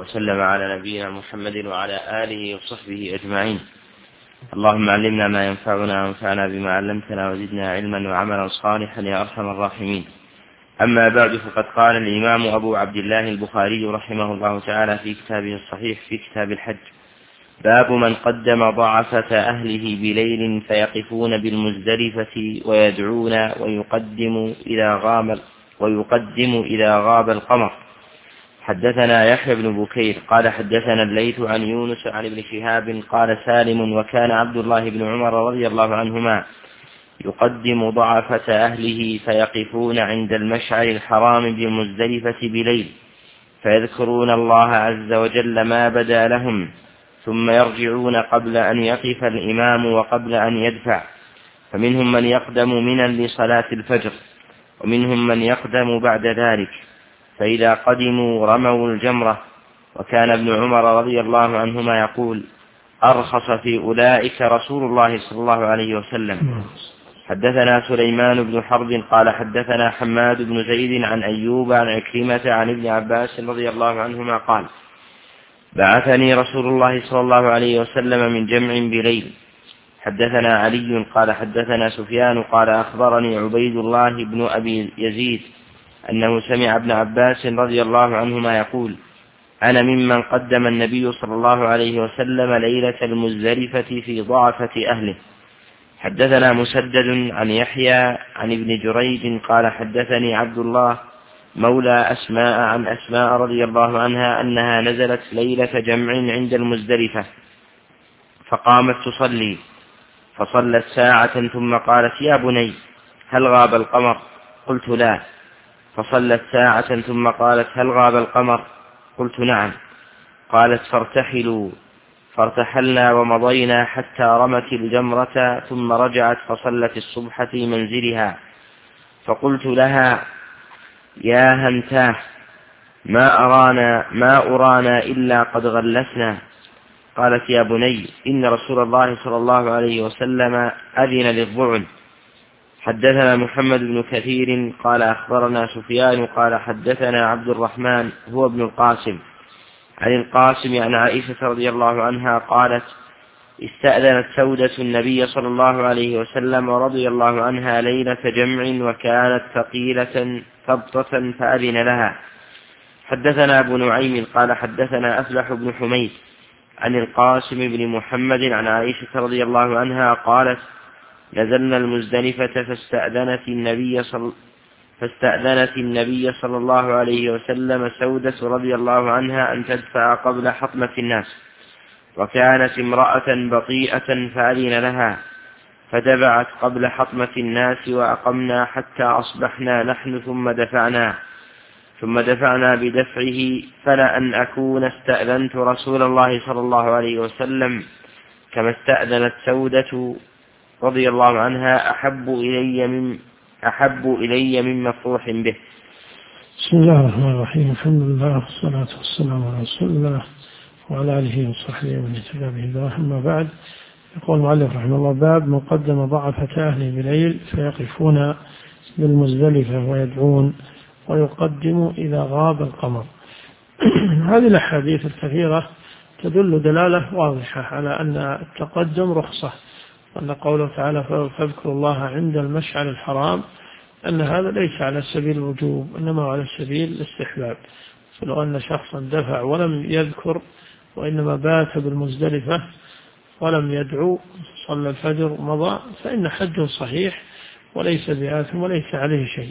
وسلم على نبينا محمد وعلى آله وصحبه أجمعين. اللهم علمنا ما ينفعنا وانفعنا بما علمتنا وزدنا علما وعملا صالحا يا أرحم الراحمين. أما بعد، فقد قال الإمام أبو عبد الله البخاري رحمه الله تعالى في كتابه الصحيح في كتاب الحج: باب من قدم ضعفة أهله بليل فيقفون بالمزدلفة ويدعون ويقدم إذا غاب القمر. حدثنا يحيى بن بكير قال حدثنا الليث عن يونس عن ابن شهاب قال سالم: وكان عبد الله بن عمر رضي الله عنهما يقدم ضعفة أهله فيقفون عند المشعر الحرام بالمزدلفة بليل فيذكرون الله عز وجل ما بدا لهم، ثم يرجعون قبل أن يقف الإمام وقبل أن يدفع، فمنهم من يقدم منى لصلاة الفجر، ومنهم من يقدم بعد ذلك، فإذا قدموا رموا الجمرة. وكان ابن عمر رضي الله عنهما يقول: أرخص في أولئك رسول الله صلى الله عليه وسلم. حدثنا سليمان بن حرب قال حدثنا حماد بن زيد عن أيوب عن عكرمة عن ابن عباس رضي الله عنهما قال: بعثني رسول الله صلى الله عليه وسلم من جمع بليل. حدثنا علي قال حدثنا سفيان قال أخبرني عبيد الله بن أبي يزيد أنه سمع ابن عباس رضي الله عنهما يقول: أنا ممن قدم النبي صلى الله عليه وسلم ليلة المزدلفة في ضعفة أهله. حدثنا مسدد عن يحيى عن ابن جريج قال حدثني عبد الله مولى أسماء عن أسماء رضي الله عنها أنها نزلت ليلة جمع عند المزدلفة فقامت تصلي، فصلت ساعة ثم قالت: يا بني هل غاب القمر؟ قلت: لا. فصلت ساعة ثم قالت: هل غاب القمر؟ قلت: نعم. قالت: فارتحلوا. فارتحلنا ومضينا حتى رمت الجمرة ثم رجعت فصلت الصبح في منزلها، فقلت لها: يا هنتاه، ما أرانا إلا قد غلسنا. قالت: يا بني إن رسول الله صلى الله عليه وسلم أذن للضعن. حدثنا محمد بن كثير قال أخبرنا سفيان قال حدثنا عبد الرحمن هو ابن القاسم عن القاسم عن عائشة رضي الله عنها قالت: استأذنت سودة النبي صلى الله عليه وسلم رضي الله عنها ليلة جمع وكانت ثقيلة ثبطة فأذن لها. حدثنا أبو نعيم قال حدثنا أفلح بن حميد عن القاسم بن محمد عن عائشة رضي الله عنها قالت: نزلنا المزدلفة فاستأذنت النبي صلى الله عليه وسلم سودة رضي الله عنها أن تدفع قبل حطمة الناس، وكانت امرأة بطيئة فأذن لها، فدفعت قبل حطمة الناس وأقمنا حتى أصبحنا نحن ثم دفعنا بدفعه، فلأن أكون استأذنت رسول الله صلى الله عليه وسلم كما استأذنت سودة رضي الله عنها أحب إلي من مفروح به. بسم الله الرحمن الرحيم. الحمد لله والصلاة والسلام على رسول الله وعلى آله وصحبه ومن اهتدى بهداه. أما بعد، يقول المؤلف رحمه الله: باب من قدم ضعفة أهله بليل فيقفون بالمزدلفة ويدعون ويقدم إذا غاب القمر. هذه الأحاديث الكثيرة تدل دلالة واضحة على أن التقدم رخصة، وأن قوله تعالى: فاذكروا الله عند المشعر الحرام، أن هذا ليس على سبيل الوجوب إنما على سبيل الاستحباب. فلو أن شخصا دفع ولم يذكر وإنما بات بالمزدلفة ولم يدعو صلى الفجر ومضى فإن حج صحيح وليس بآثم وليس عليه شيء.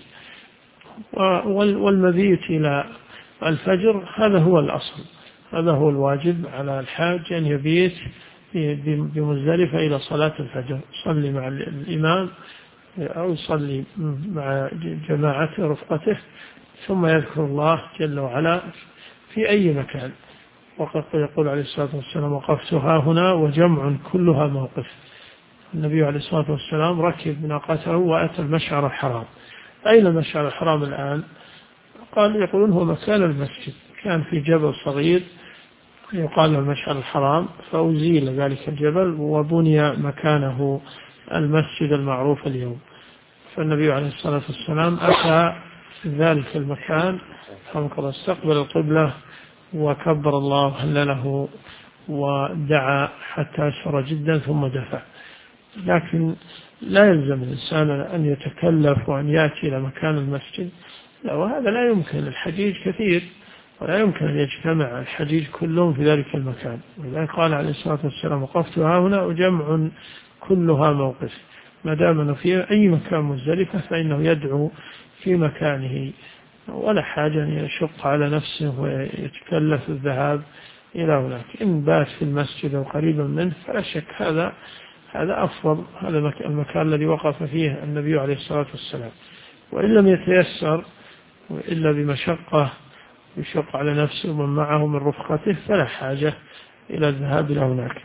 والمبيت إلى الفجر هذا هو الأصل، هذا هو الواجب على الحاج، أن يبيت بمزدلفة إلى صلاة الفجر، يصلي مع الإمام أو يصلي مع جماعة رفقته، ثم يذكر الله جل وعلا في أي مكان. وقد يقول عليه الصلاة والسلام: وقفتها هنا وجمع كلها موقف. النبي عليه الصلاة والسلام ركب ناقته وأتى المشعر الحرام. أين المشعر الحرام الآن؟ يقولون هو مكان المسجد، كان في جبل صغير يقال له المشعر الحرام، فأزيل ذلك الجبل وبني مكانه المسجد المعروف اليوم. فالنبي عليه الصلاة والسلام أتى في ذلك المكان، استقبل القبلة وكبر الله وهلله ودعا حتى أسفر جدا ثم دفع. لكن لا يلزم الإنسان أن يتكلف وأن يأتي إلى مكان المسجد، وهذا لا يمكن. الحجيج كثير ولا يمكن أن يجتمع الحجيج كلهم في ذلك المكان، ولذلك قال عليه الصلاة والسلام: وقفت هنا وجمع كلها موقف. ما دام أنه في أي مكان مزدلفة فإنه يدعو في مكانه، ولا حاجة أن يشق على نفسه ويتكلف الذهاب إلى هناك. إن بات في المسجد أو قريبا منه فلا شك هذا أفضل، هذا المكان الذي وقف فيه النبي عليه الصلاة والسلام. وإن لم يتيسر إلا بمشقة يشق على نفسه ومن معه من رفقته فلا حاجة إلى الذهاب إلى هناك.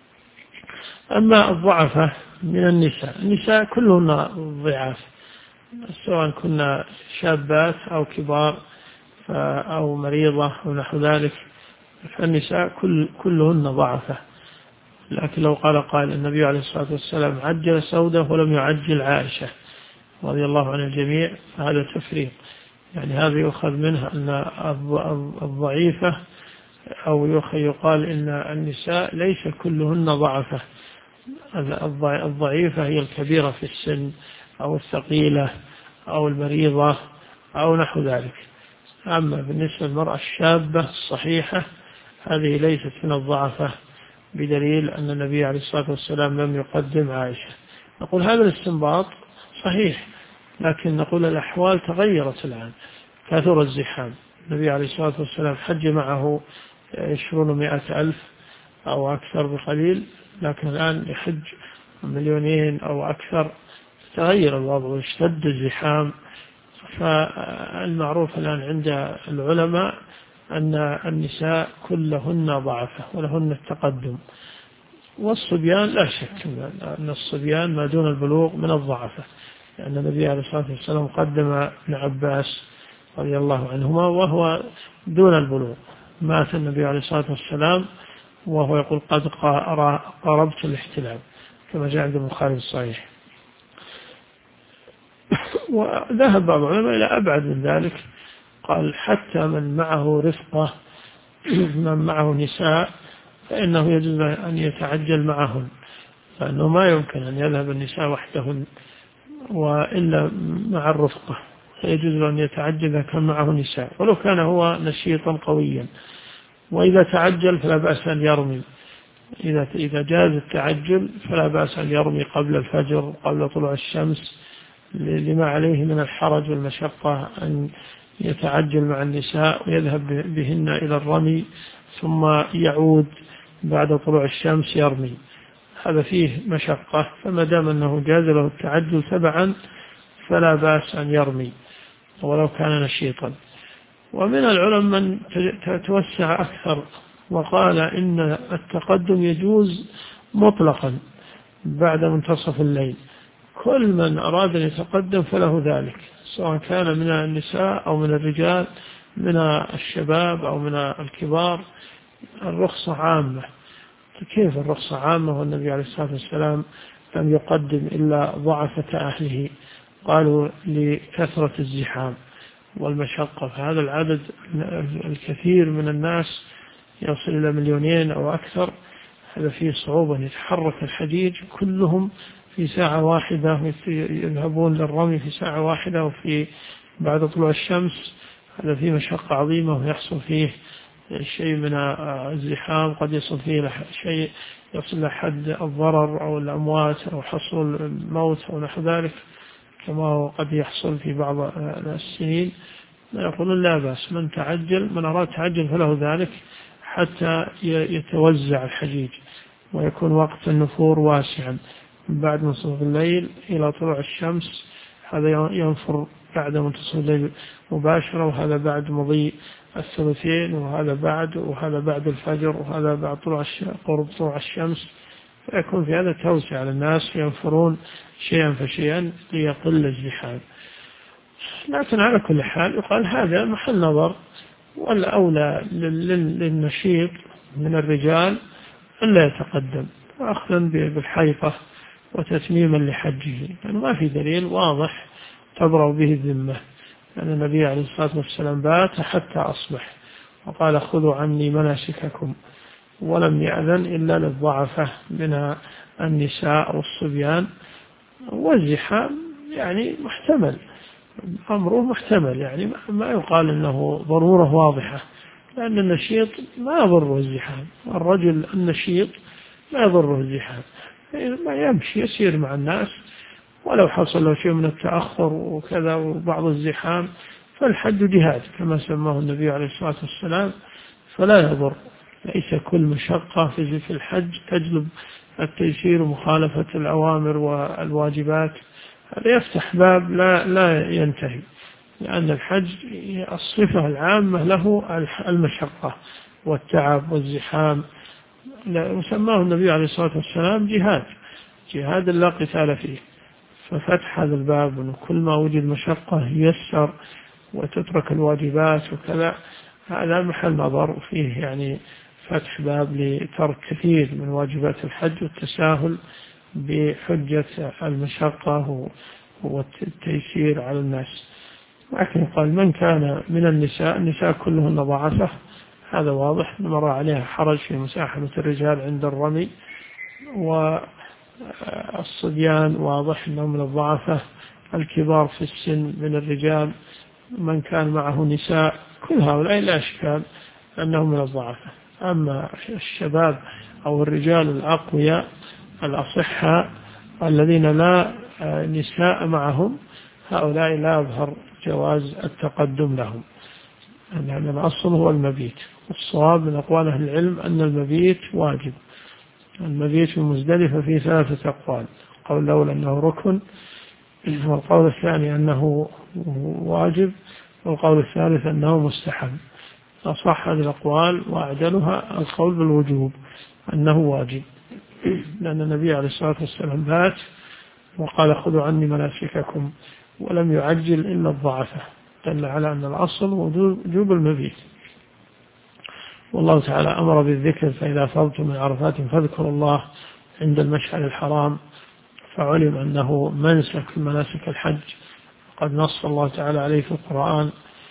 أما الضعفة من النساء كلهن ضعاف، سواء كنا شابات أو كبار أو مريضة أو نحو ذلك، فالنساء كلهن ضعفة. لكن لو قال النبي عليه الصلاة والسلام: عجل سودة ولم يعجل عائشة رضي الله عن الجميع، فهذا تفريق. يعني هذا يؤخذ منه أن الضعيفة، أو يقال إن النساء ليس كلهن ضعفة. الضعيفة هي الكبيرة في السن أو الثقيلة أو المريضة أو نحو ذلك. أما بالنسبة للمرأة الشابة الصحيحة هذه ليست من الضعفة، بدليل أن النبي عليه الصلاة والسلام لم يقدم عائشة. نقول هذا الاستنباط صحيح، لكن نقول الأحوال تغيرت الآن، كثر الزحام. النبي عليه الصلاة والسلام حج معه 200,000 أو أكثر بقليل، لكن الآن يحج 2,000,000 أو أكثر. تغير الوضع واشتد الزحام. فالمعروف الآن عند العلماء أن النساء كلهن ضعفة ولهن التقدم، والصبيان لا شك أن الصبيان ما دون البلوغ من الضعفة، لأن النبي عليه الصلاة والسلام قدم ابن عباس رضي الله عنهما وهو دون البلوغ. مات النبي عليه الصلاة والسلام وهو يقول: قد قربت الاحتلام، كما جاء عند البخاري الصحيح. وذهب بعض العلماء إلى أبعد من ذلك، قال: حتى من معه رفقة، من معه نساء، فإنه يجب أن يتعجل معهن، لأنه ما يمكن أن يذهب النساء وحدهن وإلا مع الرفقة، فيجوز أن يتعجل إذا كان معه نساء ولو كان هو نشيطا قويا. وإذا تعجل فلا بأس أن يرمي، إذا جاز التعجل فلا بأس أن يرمي قبل الفجر قبل طلوع الشمس، لما عليه من الحرج والمشقة أن يتعجل مع النساء ويذهب بهن إلى الرمي ثم يعود بعد طلوع الشمس يرمي، هذا فيه مشقة. فما دام أنه جاز له التعجل تبعا فلا بأس أن يرمي ولو كان نشيطا. ومن العلماء من توسع أكثر وقال إن التقدم يجوز مطلقا بعد منتصف الليل، كل من أراد أن يتقدم فله ذلك، سواء كان من النساء أو من الرجال، من الشباب أو من الكبار. الرخصة عامة. كيف الرخصة عامة والنبي عليه الصلاة والسلام لم يقدم إلا ضعفة أهله؟ قالوا: لكثرة الزحام والمشقة. فهذا العدد الكثير من الناس يصل إلى 2,000,000 أو أكثر، هذا فيه صعوبة. يتحرك الحجيج كلهم في ساعة واحدة، يذهبون للرمي في ساعة واحدة وفي بعد طلوع الشمس، هذا فيه مشقة عظيمة، ويحصل فيه شيء من الزحام، قد يصل فيه شيء يصل لحد الضرر أو الأموات أو حصول الموت أو نحو ذلك، كما هو قد يحصل في بعض السنين. يقولون لا بأس، من أراد تعجل فله ذلك حتى يتوزع الحجيج ويكون وقت النفور واسعا من بعد منتصف الليل إلى طلوع الشمس. هذا ينفر بعد منتصف الليل مباشرة، وهذا بعد مضي الثلثين، وهذا بعد الفجر، وهذا بعد قرب طلوع الشمس. فيكون في هذا توسع على الناس ينفرون شيئا فشيئا ليقل الزحام. لكن على كل حال يقال هذا محل نظر، والأولى للنشيط من الرجال أن لا يتقدم، أخذا بالحيطة وتتميما لحجه، يعني ما في دليل واضح تبرأ به الذمة، لأن النبي عليه الصلاة والسلام بات حتى أصبح، وقال خذوا عني مناسككم، ولم يأذن إلا للضعفة من النساء والصبيان. والزحام يعني محتمل، أمره محتمل، يعني ما يقال أنه ضرورة واضحة، لأن النشيط ما يضره الزحام، الرجل النشيط ما يضره الزحام، ما يمشي يسير مع الناس، ولو حصل له شيء من التأخر وكذا وبعض الزحام فالحج جهاد كما سماه النبي عليه الصلاة والسلام، فلا يضر. ليس كل مشقة في الحج تجلب التيسير ومخالفة الأوامر والواجبات، هذا يفتح باب لا ينتهي، لأن الحج الصفة العامة له المشقة والتعب والزحام، وسماه النبي عليه الصلاة والسلام جهاد لا قتال فيه. ففتح هذا الباب أن كل ما وجد مشقة ييسر وتترك الواجبات وكذا، هذا محل نظر فيه، يعني فتح باب لترك كثير من واجبات الحج والتساهل بحجة المشقة والتيسير على الناس. لكن قال من كان من النساء كلهن ضعفة، هذا واضح، مر عليها حرج في مساحمة الرجال عند الرمي، والصبيان واضح أنهم من الضعفة، الكبار في السن من الرجال، من كان معه نساء، كل هؤلاء لا إشكال أنهم من الضعفة. أما الشباب أو الرجال الأقوياء الأصحاء الذين لا نساء معهم، هؤلاء لا يظهر جواز التقدم لهم، لأن الأصل هو المبيت. الصواب من أقوال أهل العلم أن المبيت واجب. المبيت في مزدلفة فيه 3 أقوال، قول الأول أنه ركن، والقول الثاني أنه واجب، والقول الثالث أنه مستحب. أصح هذه الأقوال وأعدلها القول بالوجوب أنه واجب، لأن النبي عليه الصلاة والسلام بات وقال خذوا عني مناسككم، ولم يعجل إلا الضعفة، دل على أن الأصل وجوب المبيت. والله تعالى أمر بالذكر، فإذا فرغتم من عرفات فاذكروا الله عند المشعر الحرام، فعلم أنه منسك من مناسك الحج، قد نص الله تعالى عليه في القرآن.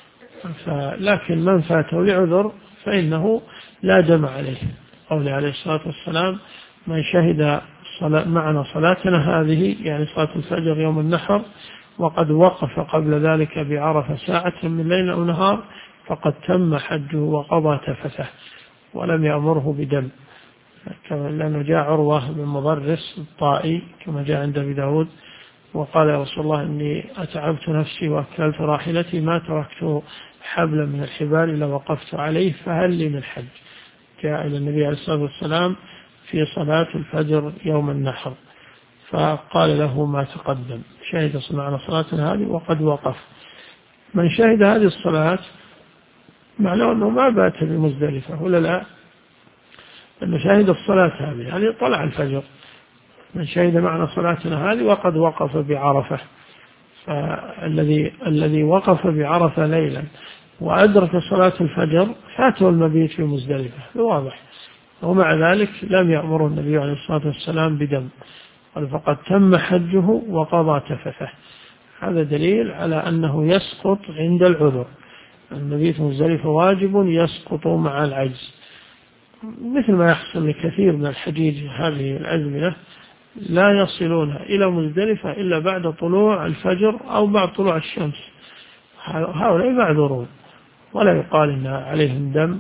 لكن من فاته لعذر فإنه لا دم عليه، قول عليه الصلاة والسلام من شهد معنا صلاتنا هذه، يعني صلاة الفجر يوم النحر، وقد وقف قبل ذلك بعرفة ساعة من ليل أو نهار، فقد تم حجه وقضى تفثه ولم يأمره بدم. لأنه جاء عروة بن مضرس الطائي كما جاء عند أبي داود وقال يا رسول الله إني أتعبت نفسي وأكلت راحلتي، ما تركت حبلا من الحبال إلا وقفت عليه، فهل لي من حج؟ جاء إلى النبي عليه الصلاة والسلام في صلاة الفجر يوم النحر، فقال له ما تقدم، شهد معنا صلاتنا هذه وقد وقف. من شهد هذه الصلاة معناه أنه ما بات بمزدلفة ولا لا، أنه شهد الصلاة هذه، يعني طلع الفجر. من شهد معنا صلاتنا هذه وقد وقف بعرفة، فالذي وقف بعرفة ليلا وأدرك صلاة الفجر فاته المبيت في مزدلفة، واضح. ومع ذلك لم يأمر النبي عليه الصلاة والسلام بدم، قال فقد تم حجه وقضى تفثه. هذا دليل على أنه يسقط عند العذر، المبيت في مزدلفة واجب يسقط مع العجز، مثل ما يحصل لكثير من الحجيج هذه الأزمنة لا يصلون إلى مزدلفة إلا بعد طلوع الفجر أو بعد طلوع الشمس، هؤلاء معذورون ولا يقال إن عليهم دم،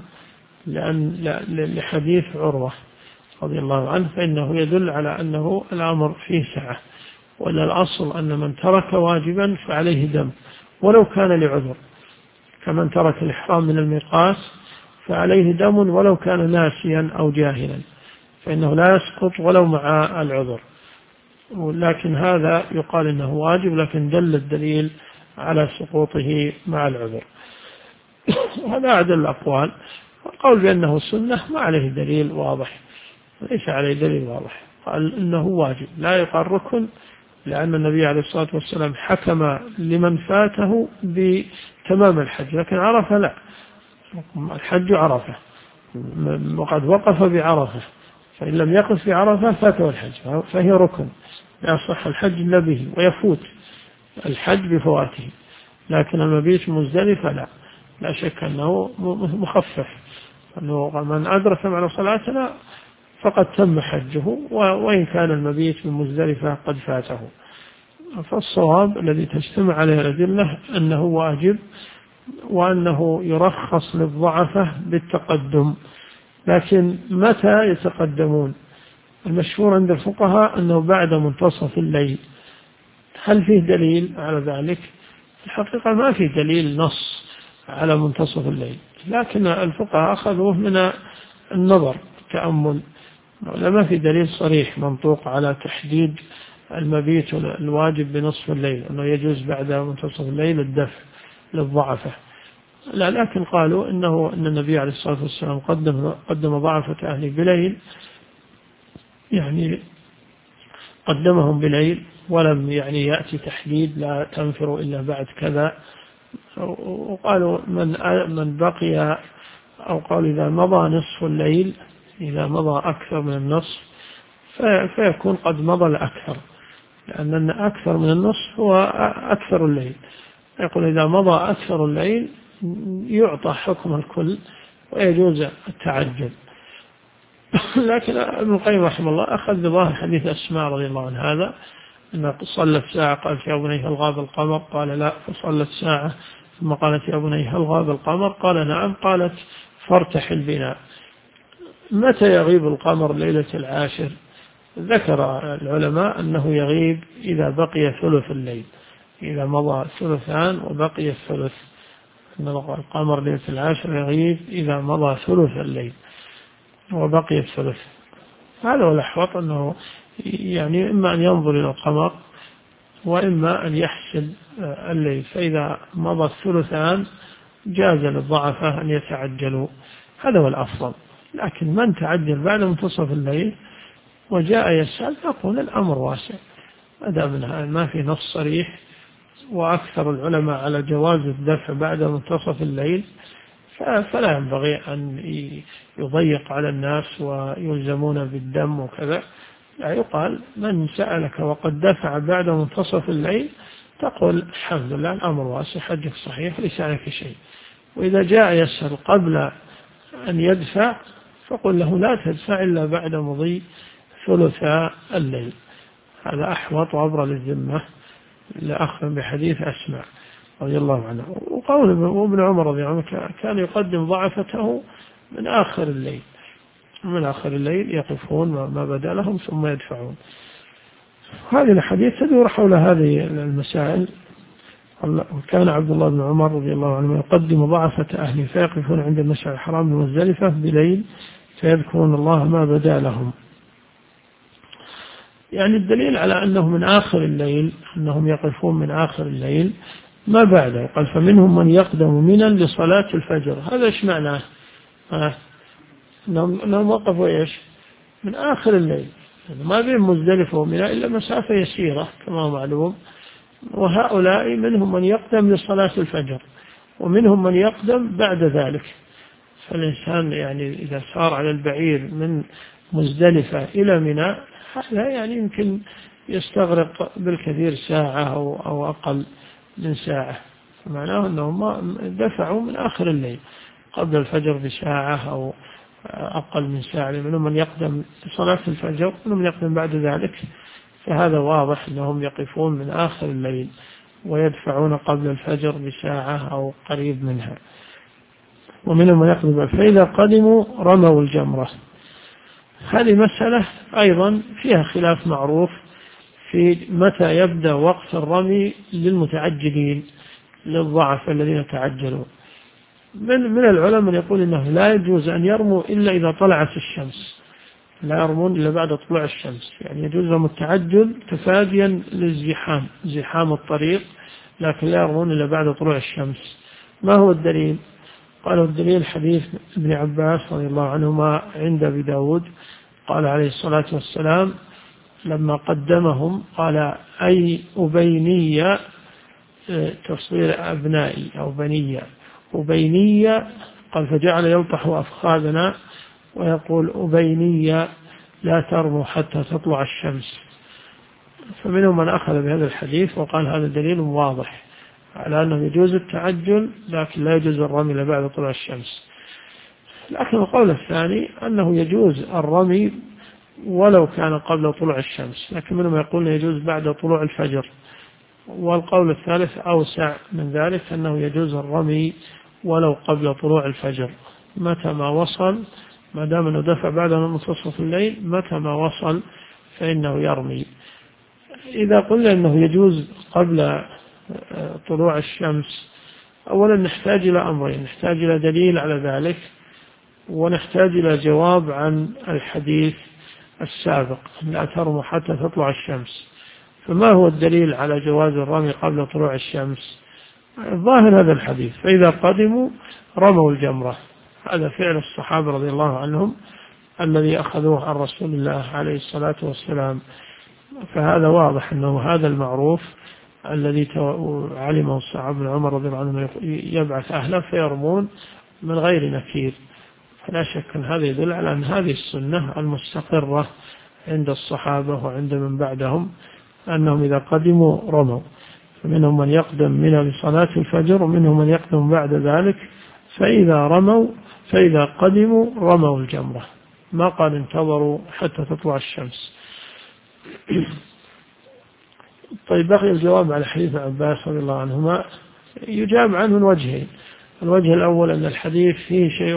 لحديث عروة رضي الله عنه، فإنه يدل على أنه الأمر فيه سعة، وأن الأصل أن من ترك واجبا فعليه دم ولو كان لعذر، كمن ترك الإحرام من الميقات فعليه دم ولو كان ناسيا أو جاهلا، فإنه لا يسقط ولو مع العذر. ولكن هذا يقال إنه واجب، لكن دل الدليل على سقوطه مع العذر. هذا أعدل الأقوال. القول بأنه سنة ما عليه دليل واضح، ليس عليه دليل واضح، قال إنه واجب لا يقال ركن، لأن النبي عليه الصلاة والسلام حكم لمن فاته بتمام الحج، لكن عرفة لا، الحج عرفة، وقد وقف بعرفة، فإن لم يقف بعرفة فاته الحج، فهي ركن لا يصح الحج إلا به، ويفوت الحج بفواته. لكن المبيت مزدلفة لا، لا شك أنه مخفف، أنه من أدرك معنا صلاتنا فقد تم حجه، وإن كان المبيت من مزدلفة قد فاته. فالصواب الذي تجتمع عليه الأدلة أنه واجب، وأنه يرخص للضعفة بالتقدم. لكن متى يتقدمون؟ المشهور عند الفقهاء أنه بعد منتصف الليل. هل فيه دليل على ذلك؟ الحقيقة ما فيه دليل نص على منتصف الليل، لكن الفقهاء أخذوه من النظر التأمل، ما في دليل صريح منطوق على تحديد المبيت الواجب بنصف الليل، أنه يجوز بعد منتصف الليل الدفع للضعفة. لا، لكن قالوا أن النبي عليه الصلاة والسلام قدم ضعفة أهله بليل، يعني قدمهم بليل، ولم يعني يأتي تحديد لا تنفروا إلا بعد كذا. وقالوا من بقي، أو قال إذا مضى نصف الليل، إذا مضى أكثر من النصف فيكون قد مضى الأكثر، لأن أكثر من النصف هو أكثر الليل. يقول إذا مضى أكثر الليل يعطى حكم الكل ويجوز التعجل. لكن ابن القيم رحمه الله أخذ بظاهر حديث أسماء رضي الله عنه هذا، أنها صلت ساعة قال يا بني هل غاب القمر؟ قال لا، فصلت ساعة ثم قالت يا بني هل غاب القمر؟ قال نعم، قالت فارتحل بنا. متى يغيب القمر ليلة العاشر؟ ذكر العلماء أنه يغيب إذا بقي ثلث الليل، إذا مضى ثلثان وبقي الثلث، أن القمر ليلة العاشر يغيب إذا مضى ثلث الليل وبقي الثلث. هذا هو الأحوط، أنه يعني إما أن ينظر إلى القمر وإما أن يحسب الليل، فإذا مضى الثلثان جاز للضعفة أن يتعجلوا، هذا هو الأفضل. لكن من تعجل بعد منتصف الليل وجاء يسأل نقول الأمر واسع، أدام ما في نص صريح، وأكثر العلماء على جواز الدفع بعد منتصف الليل، فلا ينبغي أن يضيق على الناس ويلزمون بالدم وكذا. لا، يقال من سألك وقد دفع بعد منتصف الليل تقول الحمد لله الأمر واسع، حجك صحيح ليس عليك شيء. وإذا جاء يسأل قبل أن يدفع فقل له لا تدفع إلا بعد مضي ثلث الليل، هذا أحوط وأبرى للذمة، لأخذ بحديث أسماء رضي الله عنه. وقول ابن عمر رضي الله عنه كان يقدم ضعفته من آخر الليل، من آخر الليل يقفون ما بدا لهم ثم يدفعون. هذه الحديث تدور حول هذه المسائل. وكان عبد الله بن عمر رضي الله عنه يقدم ضعفة أهله فيقفون عند المشعر الحرام بمزدلفة بليل فيذكرون الله ما بدا لهم. يعني الدليل على أنه من آخر الليل، أنهم يقفون من آخر الليل ما بعده. قال فمنهم من يقدم منا لصلاة الفجر. هذا إيش معناه؟ أنهم وقفوا إيش؟ من آخر الليل، يعني ما بين مزدلفة ومنى إلا مسافة يسيرة كما هو معلوم. وهؤلاء منهم من يقدم لصلاة الفجر ومنهم من يقدم بعد ذلك. فالإنسان يعني إذا سار على البعير من مزدلفة إلى منى هذا يعني يمكن يستغرق بالكثير ساعة أو أقل من ساعة، فمعناه أنهم دفعوا من آخر الليل قبل الفجر بساعة أو أقل من ساعة. منهم من يقدم صلاة الفجر ومنهم من يقدم بعد ذلك، فهذا واضح أنهم يقفون من آخر الليل ويدفعون قبل الفجر بساعة أو قريب منها. ومنهم من يقدم فإذا قدموا رموا الجمرة. هذه مسألة أيضا فيها خلاف معروف في متى يبدأ وقت الرمي للمتعجلين، للضعف الذين تعجلوا. من العلماء من يقول إنه لا يجوز أن يرموا إلا إذا طلعت الشمس، لا يرمون إلا بعد طلوع الشمس، يعني يجوز لهم التعجل تفاديا للزحام، زحام الطريق، لكن لا يرمون إلا بعد طلوع الشمس. ما هو الدليل؟ قالوا الدليل حديث ابن عباس رضي الله عنهما عند أبي داود، قال عليه الصلاة والسلام لما قدمهم قال أي أبينية، تصوير أبنائي أو بنية، أبينية، قال فجعل يلطح أفخاذنا ويقول أبينية لا ترموا حتى تطلع الشمس. فمنهم من أخذ بهذا الحديث وقال هذا دليل واضح على أنه يجوز التعجل لكن لا يجوز الرمي إلا بعد طلوع الشمس. لكن القول الثاني أنه يجوز الرمي ولو كان قبل طلوع الشمس، لكن منهم يقول يجوز بعد طلوع الفجر. والقول الثالث أوسع من ذلك، أنه يجوز الرمي ولو قبل طلوع الفجر متى ما وصل، ما دام أنه دفع بعد منتصف الليل، متى ما وصل فإنه يرمي. إذا قلنا أنه يجوز قبل طلوع الشمس، أولا نحتاج إلى أمرين، نحتاج إلى دليل على ذلك، ونحتاج إلى جواب عن الحديث السابق لا ترموا حتى تطلع الشمس. فما هو الدليل على جواز الرمي قبل طلوع الشمس؟ ظاهر هذا الحديث، فإذا قدموا رموا الجمرة، هذا فعل الصحابة رضي الله عنهم الذي أخذوه عن رسول الله عليه الصلاة والسلام. فهذا واضح أنه هذا المعروف الذي علمه الصحابة بن عمر رضي الله عنه، يبعث أهله فيرمون من غير نكير. فلا شك أن هذا يدل على أن هذه السنة المستقرة عند الصحابة وعند من بعدهم، أنهم إذا قدموا رموا. فمنهم من يقدم من لصلاة الفجر، ومنهم من يقدم بعد ذلك، فإذا قدموا رموا الجمرة، ما قال انتظروا حتى تطلع الشمس. طيب بقي الجواب على حديث عباس رضي الله عنهما، يجاب عنه من وجهين. الوجه الأول أن الحديث فيه شيء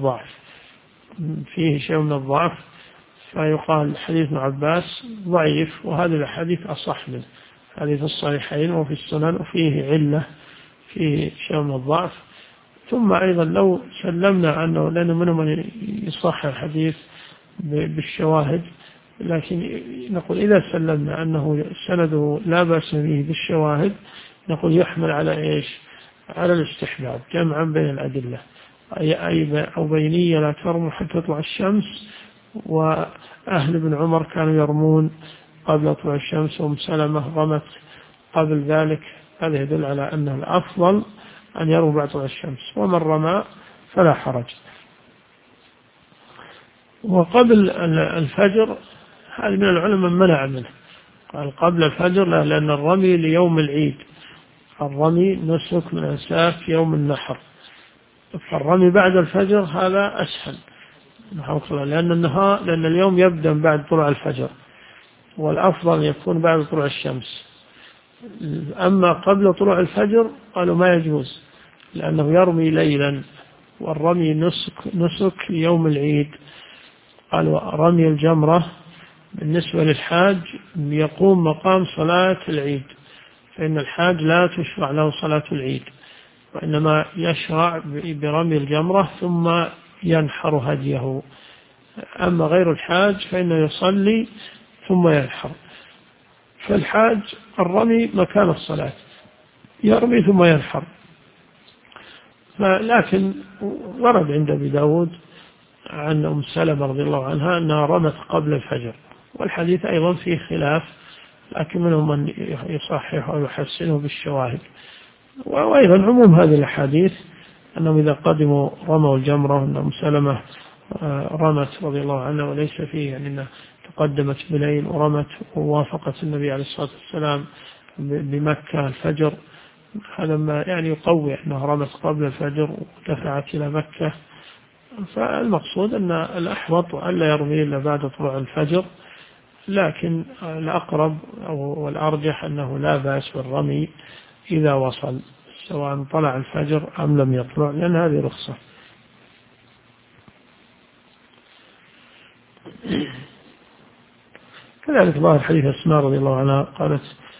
من الضعف، فيقال حديث ابن عباس ضعيف، وهذه الحديث أصح منه، حديث الصحيحين وفي السنن، وفيه علة، فيه شيء من الضعف. ثم أيضا لو سلمنا أنه، لأن منهم من يصح الحديث بالشواهد، لكن نقول إذا سلمنا أنه سنده لا بأس به بالشواهد، نقول يحمل على إيش؟ على الاستحباب جمعا بين الأدلة، أو بينية لا ترموا حتى تطلع الشمس، وأهل ابن عمر كانوا يرمون قبل طلوع الشمس، وأم سلمة رمت قبل ذلك. هذا يدل على أن الأفضل أن يرموا بعد طلوع الشمس، ومن رمى فلا حرج. وقبل الفجر هذا من العلماء من منع منه، قال قبل الفجر لا، لأن الرمي ليوم العيد، الرمي نسك من أنساك يوم النحر، فالرمي بعد الفجر هذا أسهل، لأن اليوم يبدأ بعد طلوع الفجر، والأفضل يكون بعد طلوع الشمس. أما قبل طلوع الفجر قالوا ما يجوز، لأنه يرمي ليلا، والرمي نسك يوم العيد. قالوا رمي الجمرة بالنسبة للحاج يقوم مقام صلاة العيد، فإن الحاج لا تشرع له صلاة العيد، وإنما يشرع برمي الجمرة ثم ينحر هديه. أما غير الحاج فإنه يصلي ثم ينحر. فالحاج الرمي مكان الصلاة، يرمي ثم ينحر. لكن ورد عند أبي داود عن أم سلمة رضي الله عنها أنها رمت قبل الفجر، والحديث أيضا فيه خلاف، لكن منهم من يصحح ويحسنه بالشواهد. وأيضا عموم هذه الأحاديث أنهم إذا قدموا رموا الجمرة، أن أم سلمة رمت رضي الله عنها، وليس فيه يعني أنها تقدمت بليل ورمت ووافقت النبي عليه الصلاة والسلام بمكة الفجر. هذا ما يعني يقوي أنها رمت قبل الفجر ودفعت إلى مكة. فالمقصود أن الأحوط ألا يرمي إلا بعد طلوع الفجر، لكن الأقرب والأرجح أنه لا بأس بالرمي إذا وصل، سواء طلع الفجر أم لم يطلع، لأن هذه رخصة. كذلك ظاهر حديث أسماء رضي الله عنها قالت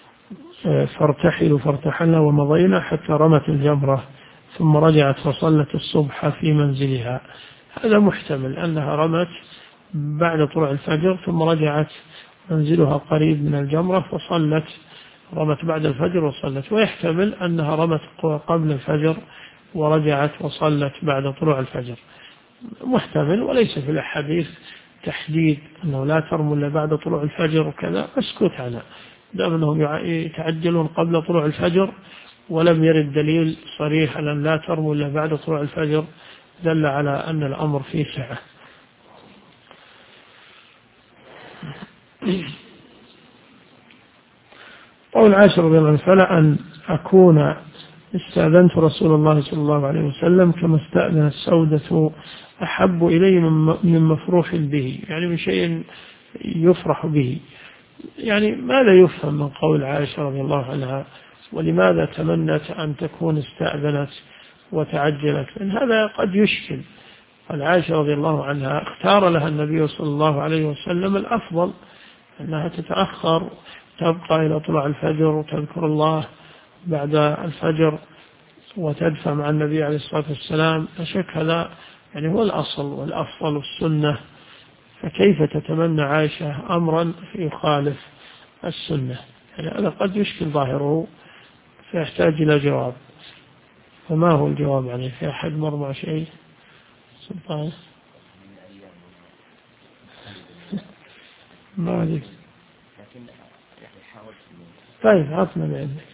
فارتحلنا ومضينا حتى رمت الجمرة، ثم رجعت فصلت الصبح في منزلها. هذا محتمل أنها رمت بعد طلوع الفجر ثم رجعت منزلها قريب من الجمرة فصلت، رمت بعد الفجر وصلت، ويحتمل أنها رمت قبل الفجر ورجعت وصلت بعد طلوع الفجر، محتمل. وليس في الأحاديث تحديد أنه لا ترموا إلا بعد طلوع الفجر وكذا، اسكت عنها، دام أنهم يتعجلون قبل طلوع الفجر ولم يرد دليل صريح أن لا ترموا إلا بعد طلوع الفجر، دل على أن الأمر فيه سعة. قول عائشة رضي الله عنها فلا أن أكون استأذنت رسول الله صلى الله عليه وسلم كما استأذنت سودة أحب إلي من مفروح به، يعني من شيء يفرح به. يعني ماذا يفهم من قول عائشة رضي الله عنها ولماذا تمنت أن تكون استأذنت وتعجلت؟ لأن هذا قد يشكل. عائشة رضي الله عنها اختار لها النبي صلى الله عليه وسلم الأفضل أنها تتأخر تبقى إلى طلوع الفجر وتذكر الله بعد الفجر وتدفع مع النبي عليه الصلاة والسلام. لا شك هذا يعني هو الأصل والأفضل والسنة، فكيف تتمنى عائشة أمرا يخالف السنة؟ يعني هذا قد يشكل ظاهره فيحتاج إلى جواب. فما هو الجواب؟ يعني في أحد مر مع شيء سلطان؟ ما أدري. طيب عطنا من عندك.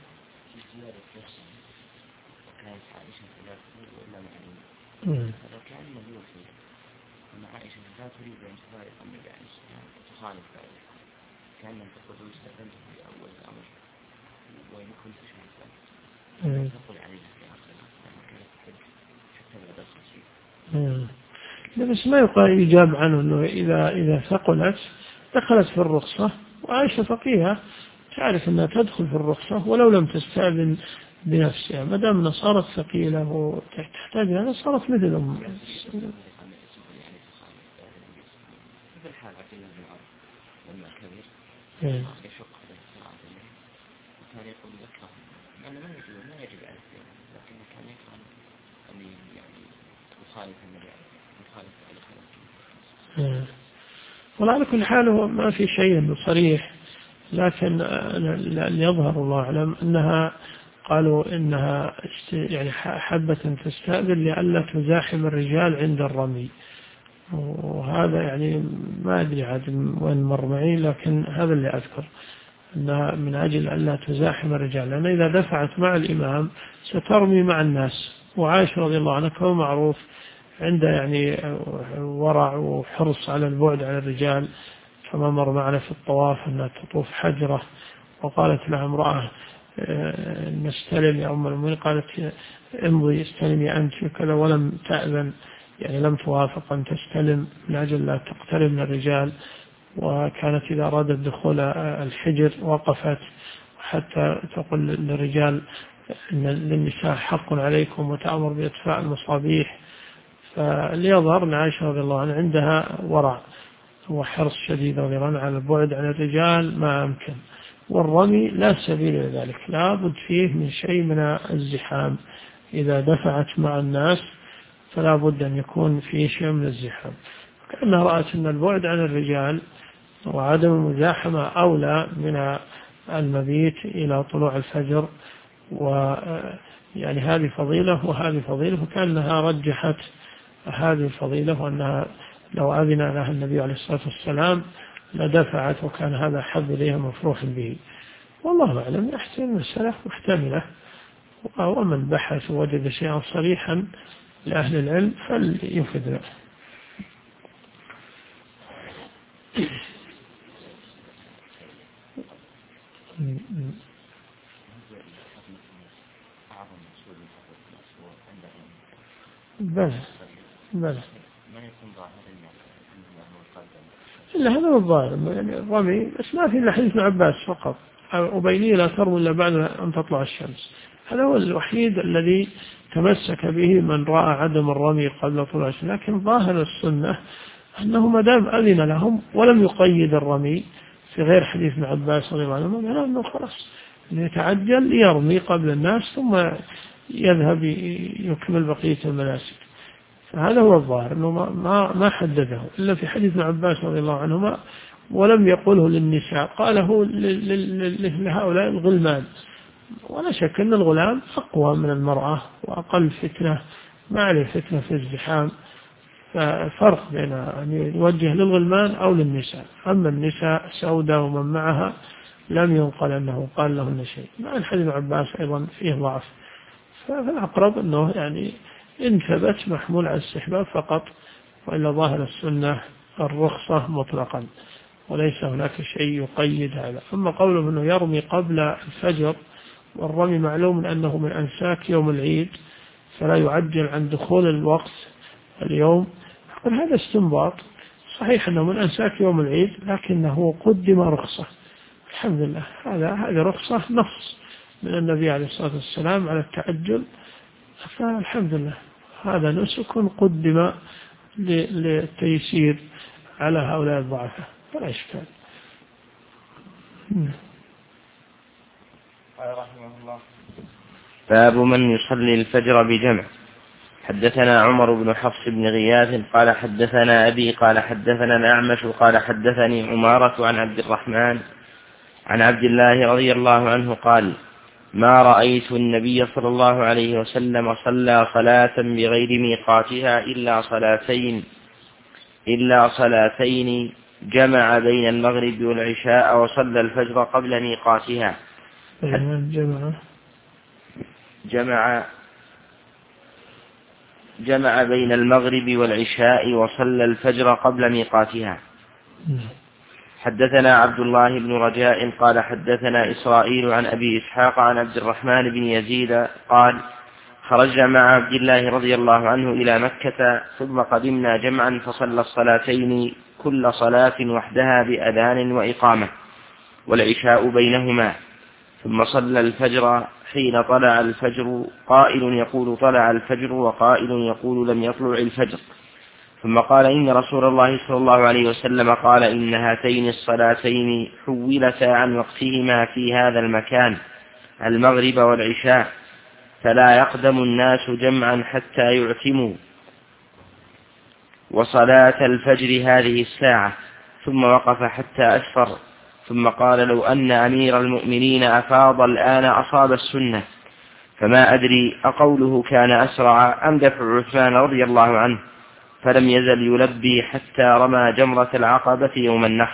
كان النبي أن عائشة لا تريد أن تفارق النبي عليه الصلاة والسلام تخالف ذلك، كان تقول استأذنت في أول الأمر وإن كنت شايفا تقول عليها في آخر لما كانت تحب حتى بعد الخصيب. بس ما يقال يجاب عنه أنه إذا ثقلت دخلت في الرخصة، وعائشة فقيهة تعرف أنها تدخل في الرخصة ولو لم تستأذن بنفسها، ما دام أنها صارت ثقيلة وتحتاج لها صارت مثلهم. يشق عليه الصلاة وكان يقول يكره أنا ما يجب عليه لكن كان يكره أن يعني يخالف النبي يخالف عليه. وعلى كل حال هو ما في شيء صريح، لكن اللي يظهر الله أعلم أنها قالوا إنها يعني حبت أن تستأذن لئلا تزاحم الرجال عند الرمي، وهذا يعني ما أدري عاد وين مر معي، لكن هذا اللي أذكر أنها من أجل ألا تزاحم الرجال، لأن إذا دفعت مع الإمام سترمي مع الناس. وعائشة رضي الله عنها كما معروف عنده يعني ورع وحرص على البعد عن الرجال، كما مر معنا في الطواف أنها تطوف حجرة وقالت لها امرأة نستلم يا أم المؤمنين، قالت امضي استلمي أنت كذا، ولم تأذن يعني لم توافق أن تستلم من أجل لا تقترب من الرجال. وكانت إذا أرادت دخول الحجر وقفت حتى تقول للرجال إن للنساء حق عليكم وتأمر بإطفاء المصابيح. فليظهر أن عائشة رضي الله عنها عندها ورع وحرص شديد رضي الله عنها على البعد عن الرجال ما أمكن. والرمي لا سبيل لذلك، لا بد فيه من شيء من الزحام، إذا دفعت مع الناس فلا بد أن يكون فيه شيء من الزحام. كأنها رأت أن البعد عن الرجال وعدم المزاحمة أولى من المبيت إلى طلوع الفجر، ويعني هذه فضيلة وهذه فضيلة، وكأنها رجحت هذه الفضيلة، وأنها لو أذن لها النبي عليه الصلاة والسلام لدفعت، وكان هذا حب إليها مفروح به. والله أعلم، يحتمل المسألة محتملة، ومن بحث ووجد شيئا صريحا لأهل العلم فليفدنا. بلى إلا هذا هو الظاهر، يعني الرمي بس ما في إلا حديث ابن عباس فقط، أبيني لا ترمي إلا بعد أن تطلع الشمس. هذا هو الوحيد الذي تمسك به من رأى عدم الرمي قبل طلوع الشمس. لكن ظاهر السنة أنه ما دام أذن لهم ولم يقيد الرمي في غير حديث ابن عباس رضي الله عنه أنه خلاص يتعجل يرمي قبل الناس ثم يذهب يكمل بقية المناسك. فهذا هو الظاهر أنه ما حدده إلا في حديث ابن عباس رضي الله عنهما، ولم يقله للنساء، قاله لهؤلاء الغلمان. ولا شك أن الغلام أقوى من المرأة وأقل فتنة، ما عليه فتنة في الزحام، ففرق بين أن يوجه للغلمان أو للنساء. أما النساء سودة ومن معها لم ينقل أنه قال لهن شيء، مع الحديث ابن عباس أيضا فيه ضعف. فالأقرب أنه يعني إن ثبت محمول على الاستحباب فقط، وإلا ظاهر السنة الرخصة مطلقا. وليس هناك شيء يقيد هذا. أما قوله أنه يرمي قبل الفجر، والرمي معلوم أنه من أنساك يوم العيد فلا يعجل عن دخول الوقت اليوم، هذا استنباط. صحيح أنه من أنساك يوم العيد لكنه قدم رخصة، الحمد لله، هذه رخصة نص من النبي عليه الصلاة والسلام على التعجل، فالحمد لله هذا نسك قدم للتيسير على هؤلاء الضعفاء، فلا إشكال. رحمه الله. باب من يصلي الفجر بجمع. حدثنا عمر بن حفص بن غياث قال حدثنا أبي قال حدثنا الأعمش قال حدثني عمارة عن عبد الرحمن عن عبد الله رضي الله عنه قال: ما رأيت النبي صلى الله عليه وسلم صلى صلاة بغير ميقاتها إلا صلاتين جمع بين المغرب والعشاء وصلى الفجر قبل ميقاتها. جمع بين المغرب والعشاء وصلى الفجر قبل ميقاتها. حدثنا عبد الله بن رجاء قال حدثنا إسرائيل عن أبي إسحاق عن عبد الرحمن بن يزيد قال: خرجنا مع عبد الله رضي الله عنه إلى مكة ثم قدمنا جمعا فصلى الصلاتين كل صلاة وحدها بأذان وإقامة والعشاء بينهما، ثم صلى الفجر حين طلع الفجر، قائل يقول طلع الفجر وقائل يقول لم يطلع الفجر، ثم قال: إن رسول الله صلى الله عليه وسلم قال: إن هاتين الصلاتين حولتا عن وقتهما في هذا المكان المغرب والعشاء، فلا يقدم الناس جمعا حتى يعتموا، وصلاة الفجر هذه الساعة. ثم وقف حتى أسفر، ثم قال: لو أن أمير المؤمنين أفاض الآن أصاب السنة، فما أدري أقوله كان أسرع أم دفع عثمان رضي الله عنه، فلم يزل يلبي حتى رمى جمرة العقبة يوم النحر.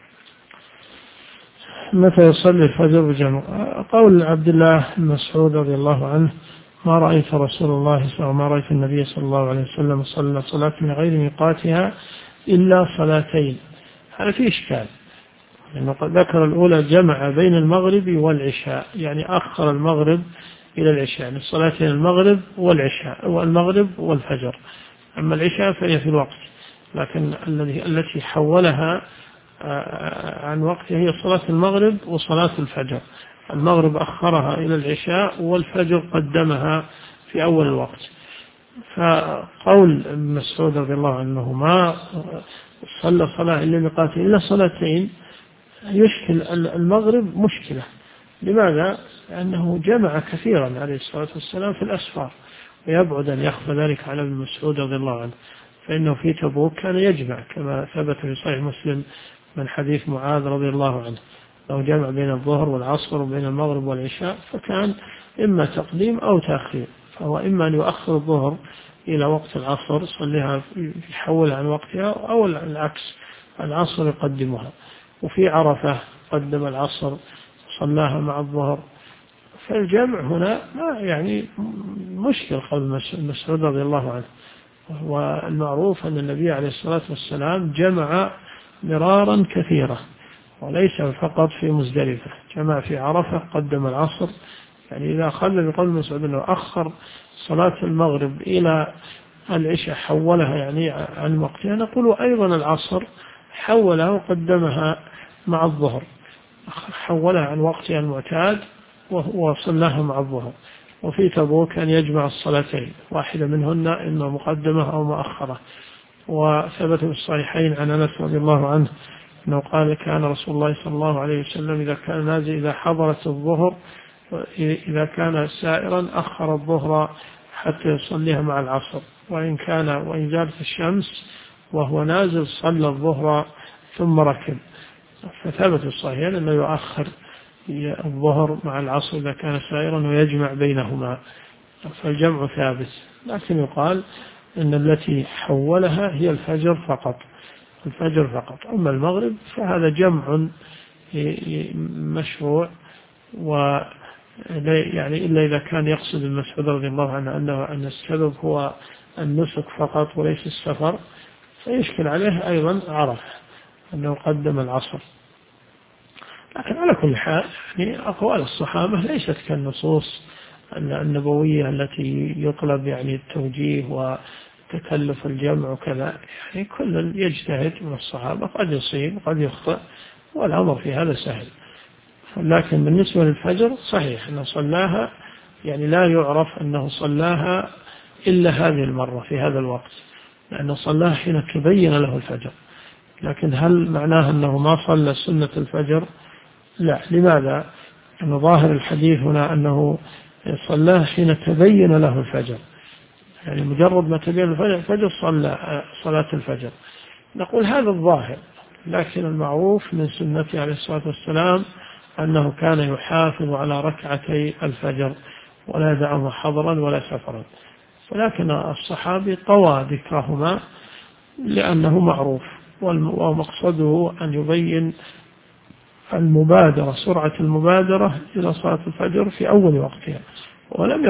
متى يصلي الفجر بجمع؟ قول عبد الله بن مسعود رضي الله عنه: ما رأيت رسول الله ما رأيت النبي صلى الله عليه وسلم صلى صلاة من غير ميقاتها إلا صلاتين، هذا فيه إشكال، لأنه قد ذكر الأولى جمع بين المغرب والعشاء، يعني أخر المغرب إلى العشاء، يعني الصلاتين المغرب والعشاء والمغرب والفجر. أما العشاء فهي في الوقت، لكن التي حولها عن وقتها هي صلاة المغرب وصلاة الفجر. المغرب أخرها إلى العشاء والفجر قدمها في أول الوقت. فقول ابن مسعود رضي الله عنه ما صلى صلاة إلا ميقاته إلا صلاتين يشكل المغرب مشكلة. لماذا؟ لأنه جمع كثيرا عليه الصلاة والسلام في الأسفار، ويبعد أن يخفى ذلك على ابن مسعود رضي الله عنه، فإنه في تبوك كان يجمع كما ثبت في صحيح مسلم من حديث معاذ رضي الله عنه، لو جمع بين الظهر والعصر وبين المغرب والعشاء فكان إما تقديم أو تأخير، فهو إما أن يؤخر الظهر إلى وقت العصر يصليها يحولها عن وقتها، أو العكس العصر يقدمها. وفي عرفة قدم العصر صلاها مع الظهر. فالجمع هنا ما يعني مشكل قول مسعود رضي الله عنه. والمعروف أن النبي عليه الصلاة والسلام جمع مرارا كثيرة، وليس فقط في مزدلفة، جمع في عرفة قدم العصر. يعني إذا أخذ بقول مسعود أنه أخر صلاة المغرب إلى العشاء حولها يعني عن وقتها، نقول أيضا العصر حولها وقدمها مع الظهر، حولها عن وقتها المعتاد وصلها مع الظهر. وفي تبوك أن يجمع الصلاتين، واحدة منهن إما مقدمة أو مؤخرة. وثبت في الصحيحين عن أنس رضي الله عنه أنه قال: كان رسول الله صلى الله عليه وسلم إذا كان نازل إذا حضرت الظهر إذا كان سائرا أخر الظهر حتى يصليها مع العصر، وإن زالت الشمس وهو نازل صلى الظهر ثم ركب. فثبت في الصحيحين أنه يؤخر الظهر مع العصر إذا كان سائرا ويجمع بينهما، فالجمع ثابت. لكن يقال أن التي حولها هي الفجر فقط، أما المغرب فهذا جمع مشروع، يعني إلا إذا كان يقصد المسعود رضي الله عنه أن السبب هو النسك فقط وليس السفر، فيشكل عليه أيضا عرفة، أنه قدم العصر. لكن على كل حال يعني أقوال الصحابة ليست كالنصوص النبوية التي يطلب يعني التوجيه وتكلف الجمع وكذا. يعني كل يجتهد من الصحابة، قد يصيب قد يخطئ، والأمر في هذا سهل. لكن بالنسبة للفجر صحيح أنه صلاها، يعني لا يعرف أنه صلاها إلا هذه المرة في هذا الوقت، لأنه صلاها حين تبين له الفجر. لكن هل معناه أنه ما صلى سنة الفجر؟ لا. لماذا؟ أن ظاهر الحديث هنا أنه صلاها حين تبين له الفجر، يعني مجرد ما تبين الفجر صلى صلاة الفجر. نقول هذا الظاهر، لكن المعروف من سنته عليه الصلاة والسلام أنه كان يحافظ على ركعتي الفجر ولا يدعهما حضرا ولا سفرا. ولكن الصحابي طوى ذكرهما لأنه معروف، ومقصده أن يبين المبادرة، سرعة المبادرة إلى صلاة الفجر في أول وقتها. ولم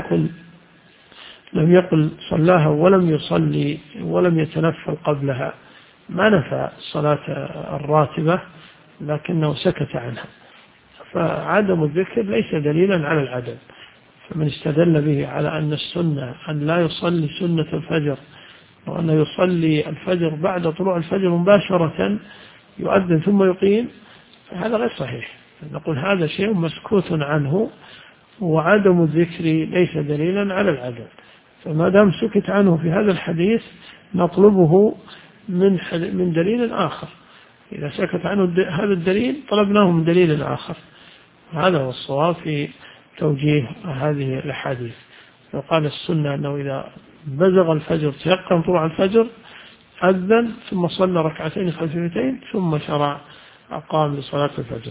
يقل صلاها ولم يصلي ولم يتنفل قبلها، ما نفى الصلاة الراتبة لكنه سكت عنها. فعدم الذكر ليس دليلا على العدم. فمن استدل به على أن السنة أن لا يصلي سنة الفجر، وأن يصلي الفجر بعد طلوع الفجر مباشرة، يؤذن ثم يقيم، فهذا غير صحيح. نقول هذا شيء مسكوت عنه، وعدم الذكر ليس دليلا على العدم. فما دام سكت عنه في هذا الحديث نطلبه من دليل آخر. إذا سكت عنه هذا الدليل طلبناه من دليل آخر. هذا هو الصواب في توجيه هذه الأحاديث. وقال السنة أنه إذا بزغ الفجر تيقن طلوع الفجر أذن ثم صلى ركعتين خفيفتين ثم شرع أقام لصلاة الفجر.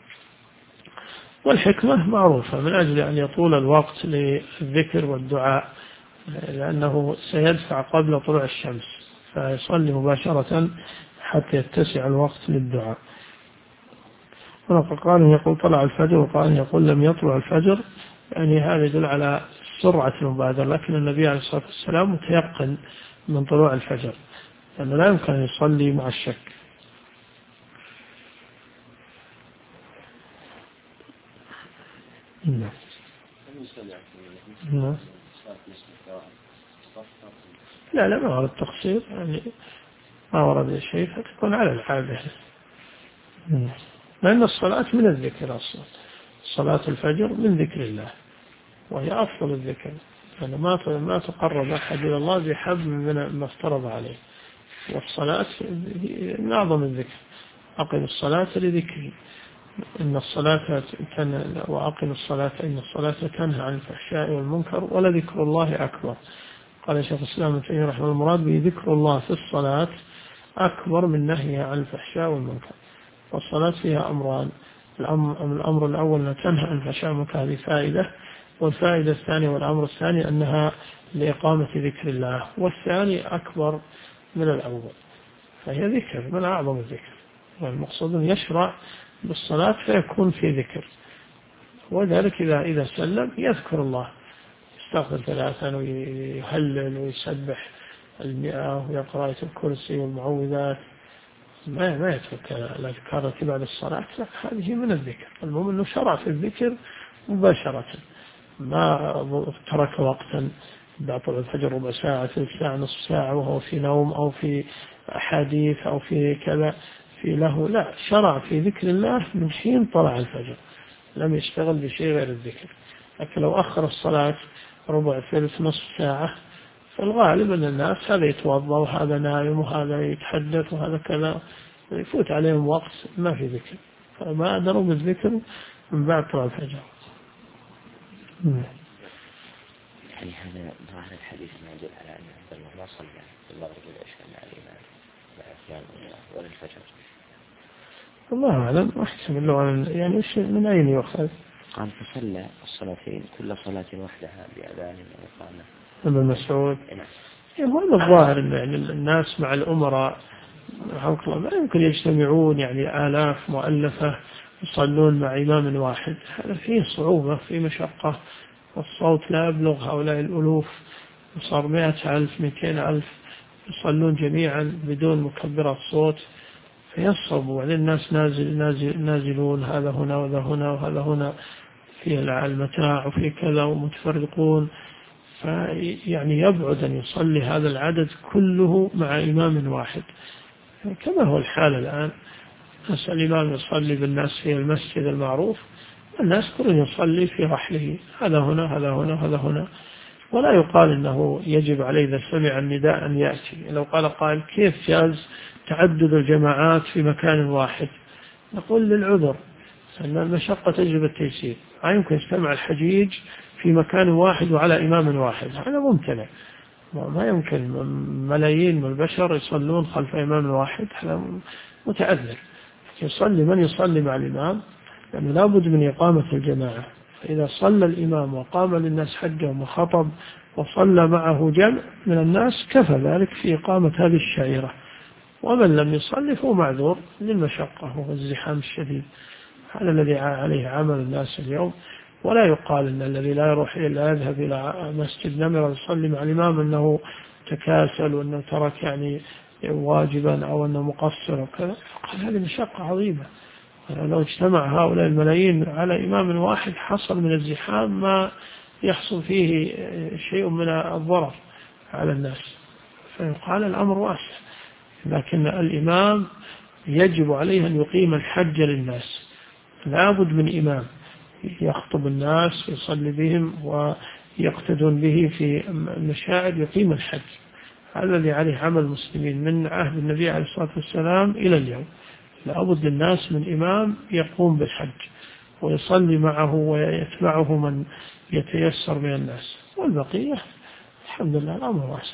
والحكمة معروفة، من أجل أن يطول الوقت للذكر والدعاء، لأنه سيدفع قبل طلوع الشمس، فيصلي مباشرة حتى يتسع الوقت للدعاء. قال يقول طلع الفجر، وقال يقول لم يطلع الفجر، يعني هذا يدل على سرعة المبادرة. لكن النبي عليه الصلاة والسلام متيقن من طلوع الفجر، لأنه لا يمكن أن يصلي مع الشك. لا ما ورد التقصير، يعني ما ورد شيء، فتكون على العادة. لأن الصلاة من الذكر أصلا، صلاة الفجر من ذكر الله، وهي أفضل الذكر، يعني ما تقرب أحد إلى الله بحب من ما افترض عليه. والصلاة من أعظم الذكر. أقم الصلاة لذكري، إن الصلاة وأقم الصلاة إن الصلاة تنهى عن الفحشاء والمنكر ولذكر الله أكبر. قال شيخ الإسلام ابن تيمية رحمه الله المراد به ذكر الله في الصلاة أكبر من نهيها عن الفحشاء والمنكر. والصلاة فيها أمران، الأمر الأول أن تنهى عن الفحشاء والمنكر، هذه فائدة، والفائدة الثانية والأمر الثاني أنها لإقامة ذكر الله، والثاني أكبر من الأول، فهي ذكر من أعظم الذكر. والمقصود أن يشرع بالصلاة فيكون في ذكر، وذلك إذا سلم يذكر الله، يستغفر 3 ويهلل ويسبح 100 ويقرأ آية الكرسي والمعوذات، ما يترك الأذكار التي بعد الصلاة، هذه من الذكر. المهم أنه شرع في الذكر مباشرة، ما ترك وقتا بعد طلوع الفجر ربع ساعة ثلث ساعة نصف ساعة وهو في نوم أو في أحاديث أو في كذا في له، لا، شرع في ذكر الله من حين طلع الفجر، لم يشتغل بشيء غير الذكر. لكن لو أخر الصلاة ربع ثلث نصف ساعة، فالغالب أن الناس هذا يتوضأ وهذا نائم وهذا يتحدث وهذا كذا، يفوت عليهم وقت ما في ذكر، فما أدروا بالذكر من بعد طلوع الفجر. يعني هذا ظاهر الحديث ما يدل على أن عبد الله ما صلى في المغرب والعشاء مع الإمام وعثمان ولا الفجر. الله أعلم، أحسن له يعني وش من أين يؤخذ؟ قال فصلى الصلاتين كل صلاة وحدها بأذان وإقامة. ابن مسعود. يعني هذا الظاهر إن يعني الناس مع الأمراء ما يمكن يجتمعون يعني آلاف مؤلفة يصلون مع إمام واحد، هذا فيه صعوبة، فيه مشقة، والصوت لا يبلغ هؤلاء الألوف، وصار 100,000 200,000 يصلون جميعا بدون مكبرات صوت، فيصعب، وبعدين الناس نازلون، هذا هنا وهذا هنا وهذا هنا، في المتاع وفي كذا ومتفرقون، فيعني يبعد أن يصلي هذا العدد كله مع إمام واحد، كما هو الحال الآن. الإمام يصلي بالناس في المسجد المعروف، الناس كلهم يصلي في رحله، هذا هنا هذا هنا هذا هنا، ولا يقال إنه يجب عليه إذا سمع النداء أن يأتي. لو قال قائل كيف جاز تعدد الجماعات في مكان واحد؟ نقول للعذر، أن المشقة تجلب التيسير، لا يمكن يجتمع الحجيج في مكان واحد وعلى إمام واحد، هذا ممتنع، ما يمكن ملايين من البشر يصلون خلف إمام واحد، هذا متعذر. يصلي من يصلي مع الإمام، لأنه لا بد من إقامة الجماعة، فإذا صلى الإمام وقام للناس حجهم وخطب وصلى معه جمع من الناس كفى ذلك في إقامة هذه الشعيرة. ومن لم يصلي فهو معذور للمشقة والزحام الشديد، هذا الذي عليه عمل الناس اليوم. ولا يقال أن الذي لا يروح إلا يذهب إلى مسجد نمرة يصلي مع الإمام أنه تكاسل وأنه ترك يعني واجبا أو أنه مقصر وكذا، هذه مشقة عظيمة. لو اجتمع هؤلاء الملايين على إمام واحد حصل من الزحام ما يحصل فيه شيء من الضرر على الناس، فيقال الأمر واسع. لكن الإمام يجب عليه أن يقيم الحج للناس، لا بد من إمام يخطب الناس ويصلي بهم ويقتدون به في المشاعر، يقيم الحج. هذا الذي عليه عمل المسلمين من عهد النبي عليه الصلاة والسلام إلى اليوم، لا بد للناس من إمام يقوم بالحج ويصلي معه ويتبعه من يتيسر من الناس، والبقية الحمد لله الأمر واسع.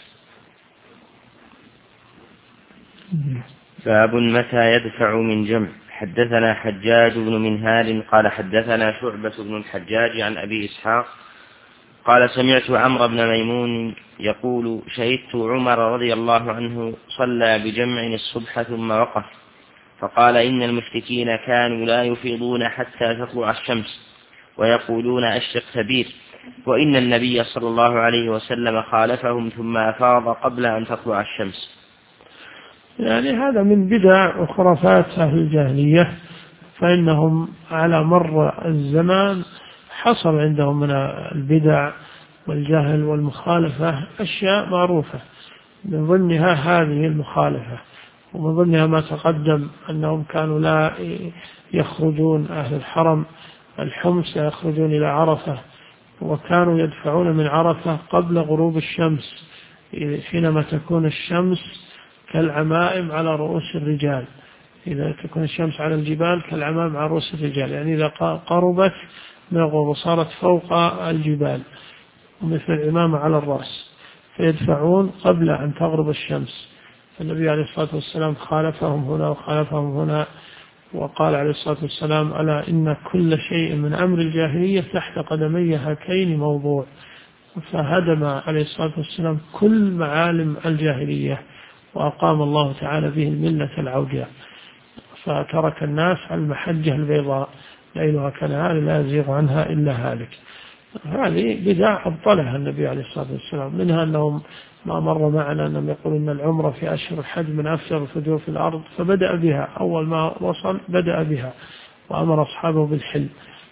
باب متى يدفع من جمع. حدثنا حجاج بن منهال قال حدثنا شعبة بن الحجاج عن أبي إسحاق قال سمعت عمرو بن ميمون يقول شهدت عمر رضي الله عنه صلى بجمع الصبح ثم وقف، فقال إن المشركين كانوا لا يفيضون حتى تطلع الشمس ويقولون أشرق كبير، وإن النبي صلى الله عليه وسلم خالفهم ثم أفاض قبل أن تطلع الشمس. يعني هذا من بدع وخرافات أهل الجاهلية، فإنهم على مر الزمان حصل عندهم من البدع والجهل والمخالفة أشياء معروفة، من ضمنها هذه المخالفة، ومن ضمنها ما تقدم أنهم كانوا لا يخرجون أهل الحرم الحمص يخرجون إلى عرفة، وكانوا يدفعون من عرفة قبل غروب الشمس حينما تكون الشمس كالعمائم على رؤوس الرجال، إذا تكون الشمس على الجبال كالعمائم على رؤوس الرجال، يعني إذا قربت من الغروب صارت فوق الجبال ومثل العمامة على الرأس، فيدفعون قبل أن تغرب الشمس. النبي عليه الصلاة والسلام خالفهم هنا وخالفهم هنا، وقال عليه الصلاة والسلام ألا إن كل شيء من أمر الجاهلية تحت قدمي هاتين موضوع، فهدم عليه الصلاة والسلام كل معالم الجاهلية وأقام الله تعالى به الملة العوجاء، فترك الناس على المحجة البيضاء ليلها كنهار لا يزيغ عنها إلا هالك. هذه بدع أبطلها النبي عليه الصلاة والسلام، منها أنهم ما مر معنا أنهم يقولون أن العمرة في أشهر الحج من أفجر الفجور في الأرض، فبدأ بها أول ما وصل بدأ بها وأمر أصحابه بالحل،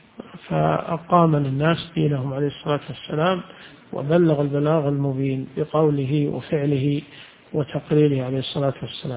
فأقام للناس دينهم عليه الصلاة والسلام وبلغ البلاغ المبين بقوله وفعله وتقريره عليه الصلاة والسلام.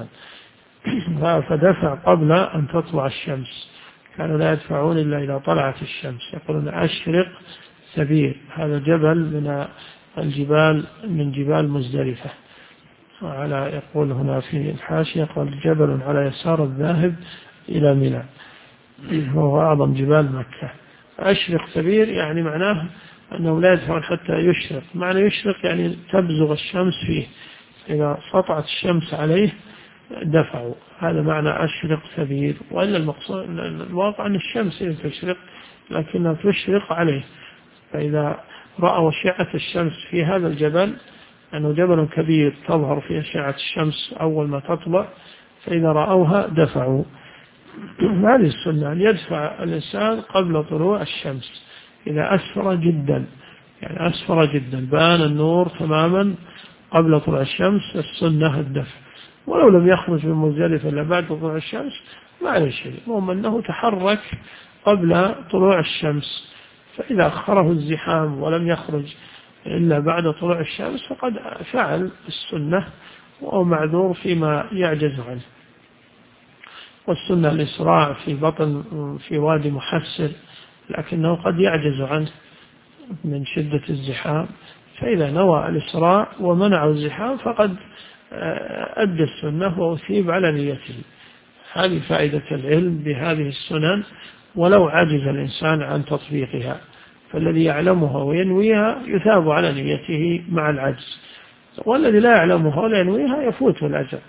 فدفع قبل أن تطلع الشمس، كانوا لا يدفعون إلا إذا طلعت الشمس، يقولون أشرق سبير، هذا جبل من الجبال من جبال مزدلفة، وعلى يقول هنا في الحاشية قال جبل على يسار الذاهب إلى منى، وهو أعظم جبال مكة. أشرق سبير يعني معناه أنه لا يدفعون حتى يشرق، معنى يشرق يعني تبزغ الشمس فيه، إذا سطعت الشمس عليه دفعوا، هذا معنى أشرق سبير. وإلا المقصود الواقع أن الشمس تشرق لكنها تشرق عليه، فإذا رأوا أشعة الشمس في هذا الجبل أنه جبل كبير تظهر فيه أشعة الشمس أول ما تطلع، فإذا رأوها دفعوا. هذه السنة أن يدفع الإنسان قبل طلوع الشمس، إذا أسفر جدا يعني أسفر جدا بان النور تماما قبل طلوع الشمس السنة الدفع، ولو لم يخرج من مزدلفة إلا بعد طلوع الشمس ما عليه شيء، المهم أنه تحرك قبل طلوع الشمس، فإذا أخره الزحام ولم يخرج إلا بعد طلوع الشمس فقد فعل السنة وهو معذور فيما يعجز عنه. والسنة الإسراع في بطن في وادي محسر لكنه قد يعجز عنه من شدة الزحام، فإذا نوى الإسراع ومنع الزحام فقد أدى السنة وأثيب على نيته. هذه فائدة العلم بهذه السنن ولو عجز الإنسان عن تطبيقها، فالذي يعلمها وينويها يثاب على نيته مع العجز، والذي لا يعلمها ولا ينويها يفوته الأجر.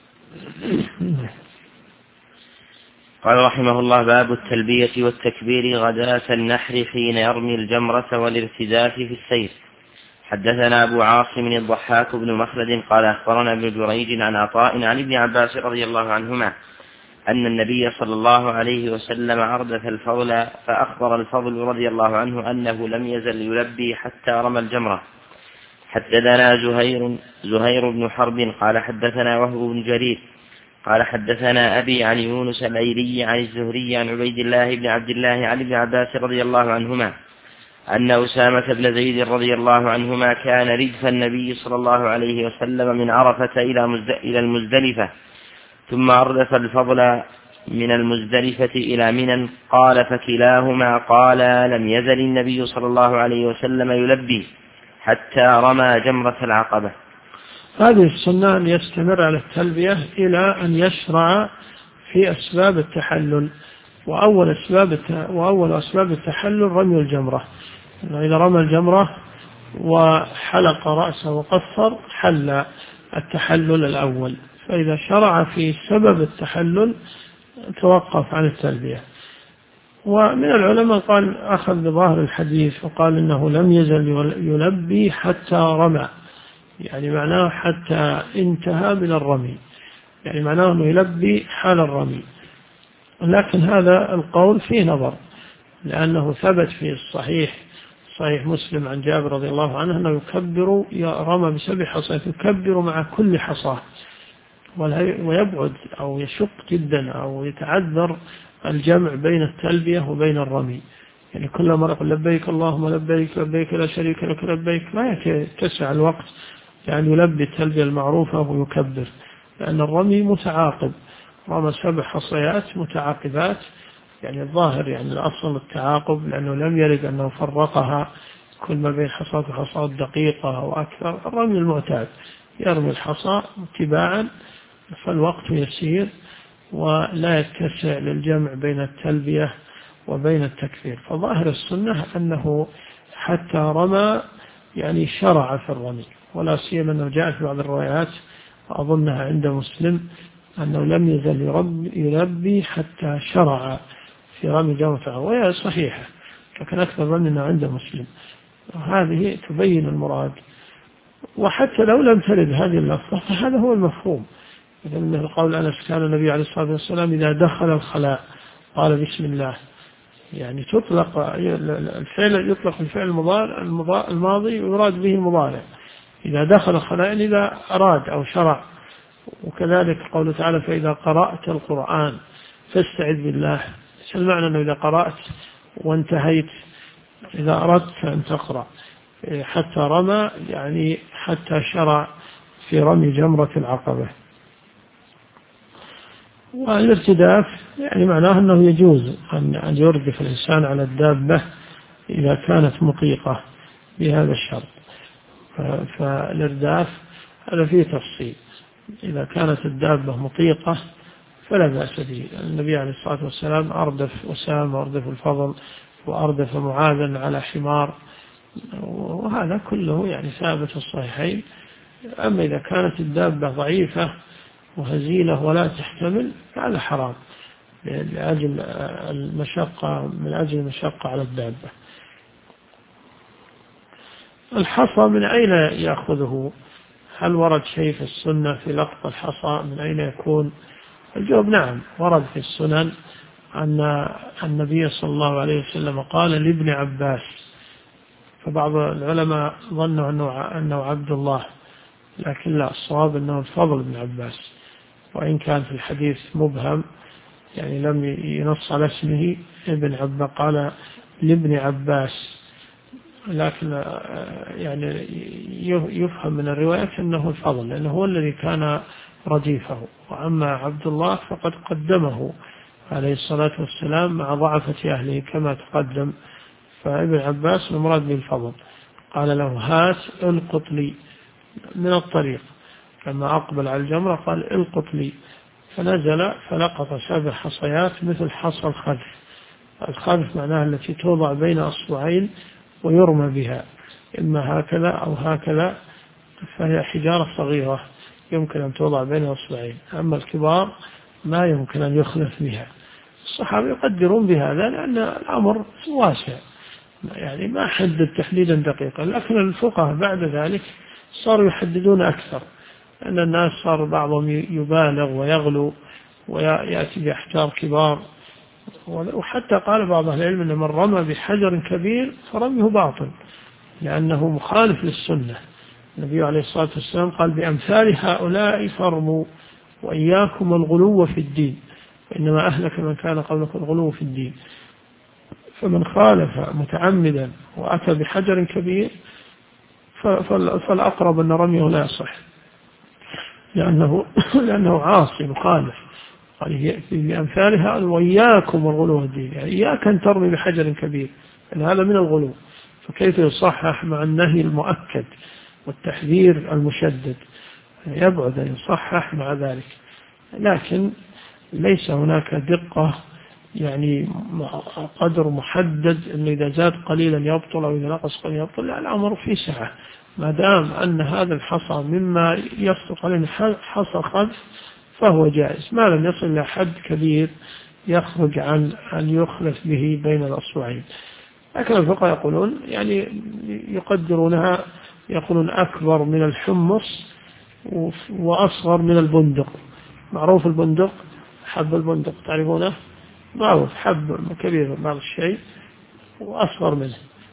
قال رحمه الله: باب التلبية والتكبير غداة النحر حين يرمي الجمرة والارتداف في السير. حدثنا أبو عاصم الضحاك بن مخلد قال أخبرنا ابن جريج عن عطاء عن ابن عباس رضي الله عنهما أن النبي صلى الله عليه وسلم أردف الفضل، فأخبر الفضل رضي الله عنه أنه لم يزل يلبي حتى رمى الجمرة. حدثنا زهير بن حرب قال حدثنا وهب بن جرير قال حدثنا أبي عن يونس الأيلي عن الزهري عن عبيد الله بن عبد الله عن ابن عباس رضي الله عنهما أن أسامة بن زيد رضي الله عنهما كان ردف النبي صلى الله عليه وسلم من عرفة إلى المزدلفة، ثم أردف الفضل من المزدلفة إلى منى. قال فكلاهما قال لم يزل النبي صلى الله عليه وسلم يلبي حتى رمى جمرة العقبة. هذه السنة أن يستمر على التلبية إلى أن يشرع في أسباب التحلل، وأول أسباب التحلل رمي الجمرة. إذا رمى الجمرة وحلق رأسه وقصر حل التحلل الأول، فإذا شرع في سبب التحلل توقف عن التلبية. ومن العلماء قال أخذ بظاهر الحديث وقال إنه لم يزل يلبي حتى رمى، يعني معناه حتى انتهى من الرمي، يعني معناه أنه يلبي حال الرمي. لكن هذا القول فيه نظر، لأنه ثبت في صحيح مسلم عن جابر رضي الله عنه أنه يكبر، رمى ب7 حصيات يكبر مع كل حصاة، ويبعد أو يشق جدا أو يتعذر الجمع بين التلبية وبين الرمي، يعني كل مرة يقول لبيك اللهم لبيك لبيك لا شريك لك لبيك، ما يتسع الوقت يعني يلبي التلبية المعروفة ويكبر، لأن الرمي متعاقب، رمى 7 حصيات متعاقبات، يعني الظاهر يعني الأصل التعاقب، لأنه لم يرد أنه فرقها كل ما بين حصاة وحصاة دقيقة أو أكثر. الرمي المعتاد يرمي الحصى تباعا، فالوقت يسير ولا يتسع للجمع بين التلبية وبين التكبير. فظاهر السنة أنه حتى رمى يعني شرع في الرمي، ولا سيما أنه جاء في بعض الروايات أظنها عند مسلم أنه لم يزل يلبي حتى شرع في رمي جمرة، وهي صحيحة، لكن أكثر منها عند مسلم، وهذه تبين المراد. وحتى لو لم ترد هذه اللفظة فهذا هو المفهوم، إذا من القول أنس كان النبي عليه الصلاة والسلام إذا دخل الخلاء قال بسم الله، يعني تطلق الفعل، يطلق الفعل الماضي ويراد به المضارع، إذا دخل الخلاء إذا أراد أو شرع. وكذلك قوله تعالى فإذا قرأت القرآن فاستعذ بالله، المعنى أنه إذا قرأت وانتهيت، إذا أردت أن تقرأ. حتى رمى يعني حتى شرع في رمي جمرة العقبة. والارتداف يعني معناه أنه يجوز أن يردف الإنسان على الدابة إذا كانت مطيقة بهذا الشرط. فالارداف هذا فيه تفصيل، إذا كانت الدابة مطيقة فلا بأس به. النبي عليه الصلاة والسلام أردف أسامة وأردف الفضل وأردف معاذا على حمار، وهذا كله يعني ثابت في الصحيحين. أما إذا كانت الدابة ضعيفة وهزيلة ولا تحتمل هذا حرام لأجل المشقة على الدابة. الحصى من أين يأخذه؟ هل ورد شيء في السنة في لقط الحصى من أين يكون؟ الجواب نعم، ورد في السنن أن النبي صلى الله عليه وسلم قال لابن عباس، فبعض العلماء ظنوا أنه عبد الله، لكن لا، الصواب أنه الفضل بن عباس. وإن كان في الحديث مبهم يعني لم ينص على اسمه ابن عباس، قال لابن عباس، لكن يعني يفهم من الرواية أنه الفضل لأنه هو الذي كان رديفه، وأما عبد الله فقد قدمه عليه الصلاة والسلام مع ضعفة أهله كما تقدم. فابن عباس المراد بالفضل قال له هات القط لي من الطريق، لما أقبل على الجمرة قال القط لي، فنزل فلقط 7 حصيات مثل حصى الخذف. الخذف معناها التي توضع بين أصبعين ويرمى بها، إما هكذا أو هكذا، فهي حجارة صغيرة يمكن أن توضع بين أصبعين، أما الكبار ما يمكن أن يخلف بها. الصحابة يقدرون بهذا لأن الأمر واسع، يعني ما حدد تحديدا دقيقا، لكن الفقهاء بعد ذلك صاروا يحددون أكثر، لأن الناس صار بعضهم يبالغ ويغلو ويأتي بأحجار كبار. وحتى قال بعض أهل العلم أن من رمى بحجر كبير فرميه باطل لأنه مخالف للسنة. النبي عليه الصلاة والسلام قال بأمثال هؤلاء فرموا وإياكم الغلو في الدين، وإنما أهلك من كان قبلكم الغلو في الدين. فمن خالف متعمدا وأتى بحجر كبير فالأقرب أن رميه لا يصح، لأنه عاصي مخالف. قال بأمثالها وإياكم الغلو في الدين، يعني إياك أن ترمي بحجر كبير، لأن هذا من الغلو. فكيف يصحح مع النهي المؤكد والتحذير المشدد؟ يبعد أن يصحح مع ذلك، لكن ليس هناك دقة يعني قدر محدد أنه إذا زاد قليلا يبطل أو إذا نقص قليلا يبطل. لا، الأمر في سعة، ما دام أن هذا الحصى مما يصدق عليه حصى خذف فهو جائز، ما لم يصل إلى حد كبير يخرج عن أن يخلف به بين الأصبعين. لكن الفقهاء يقولون يعني يقدرونها، يقولون أكبر من الحمص وأصغر من البندق. معروف البندق، حب البندق تعرفونه، معروف حب كبير بعض الشيء وأصغر منه،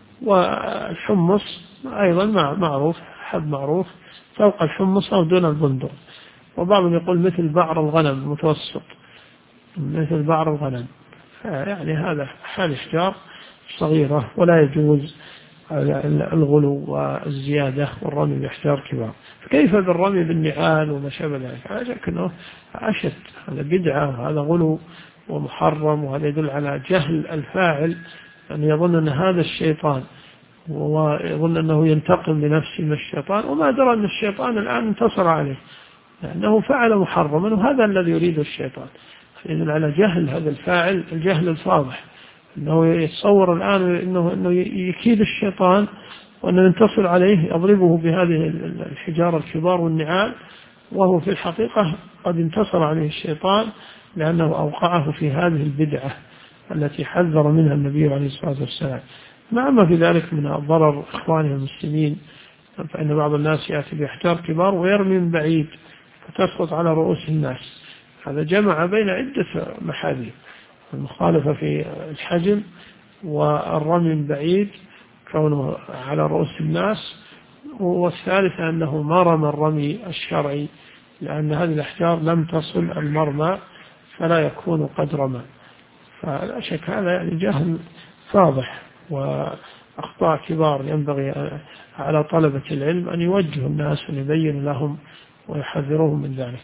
والحمص أيضا معروف حب معروف فوق الحمص أو دون البندق. وبعضهم يقول مثل بعر الغنم متوسط، مثل بعر الغنم، يعني هذا حال إحجار صغيرة ولا يجوز الغلو والزيادة والرمي بإحجار كبار. فكيف بالرمي بالنعال وما شابه ذلك؟ لكنه أشد، هذا بدعة وهذا غلو ومحرم، وهذا يدل على جهل الفاعل أن يظن أن هذا الشيطان، ويظن أنه ينتقم لنفسه من الشيطان، وما درى أن الشيطان الآن انتصر عليه لأنه فعل محرما، وهذا الذي يريده الشيطان. يدل على جهل هذا الفاعل، الجهل الفاضح، أنه يتصور الآن أنه يكيد الشيطان وأنه ينتصر عليه يضربه بهذه الحجارة الكبار والنعال، وهو في الحقيقة قد انتصر عليه الشيطان لأنه أوقعه في هذه البدعة التي حذر منها النبي عليه الصلاة والسلام. مع ما في ذلك من ضرر إخوانه المسلمين، فإن بعض الناس يأتي بأحجار كبار ويرمي من بعيد فتسقط على رؤوس الناس. هذا جمع بين عدة محاذير، المخالفة في الحجم والرمي من بعيد كونه على رؤوس الناس، والثالثة أنه ما رمى الرمي الشرعي لأن هذه الأحجار لم تصل المرمى فلا يكون قد رمى. فلا شك هذا يعني جهل فاضح وأخطاء كبار، ينبغي على طلبة العلم أن يوجهوا الناس ويبين لهم ويحذروهم من ذلك.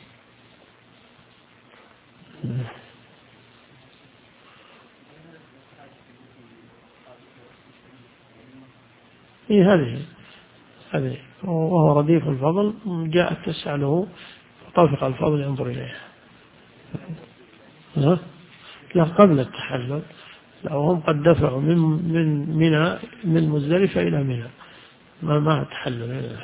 هذه وهو رديف الفضل، جاءت تسأله فطفق الفضل ينظر إليها. لا قبل التحلل، لو هم قد دفعوا من مزدلفة إلى منى ما تحلل.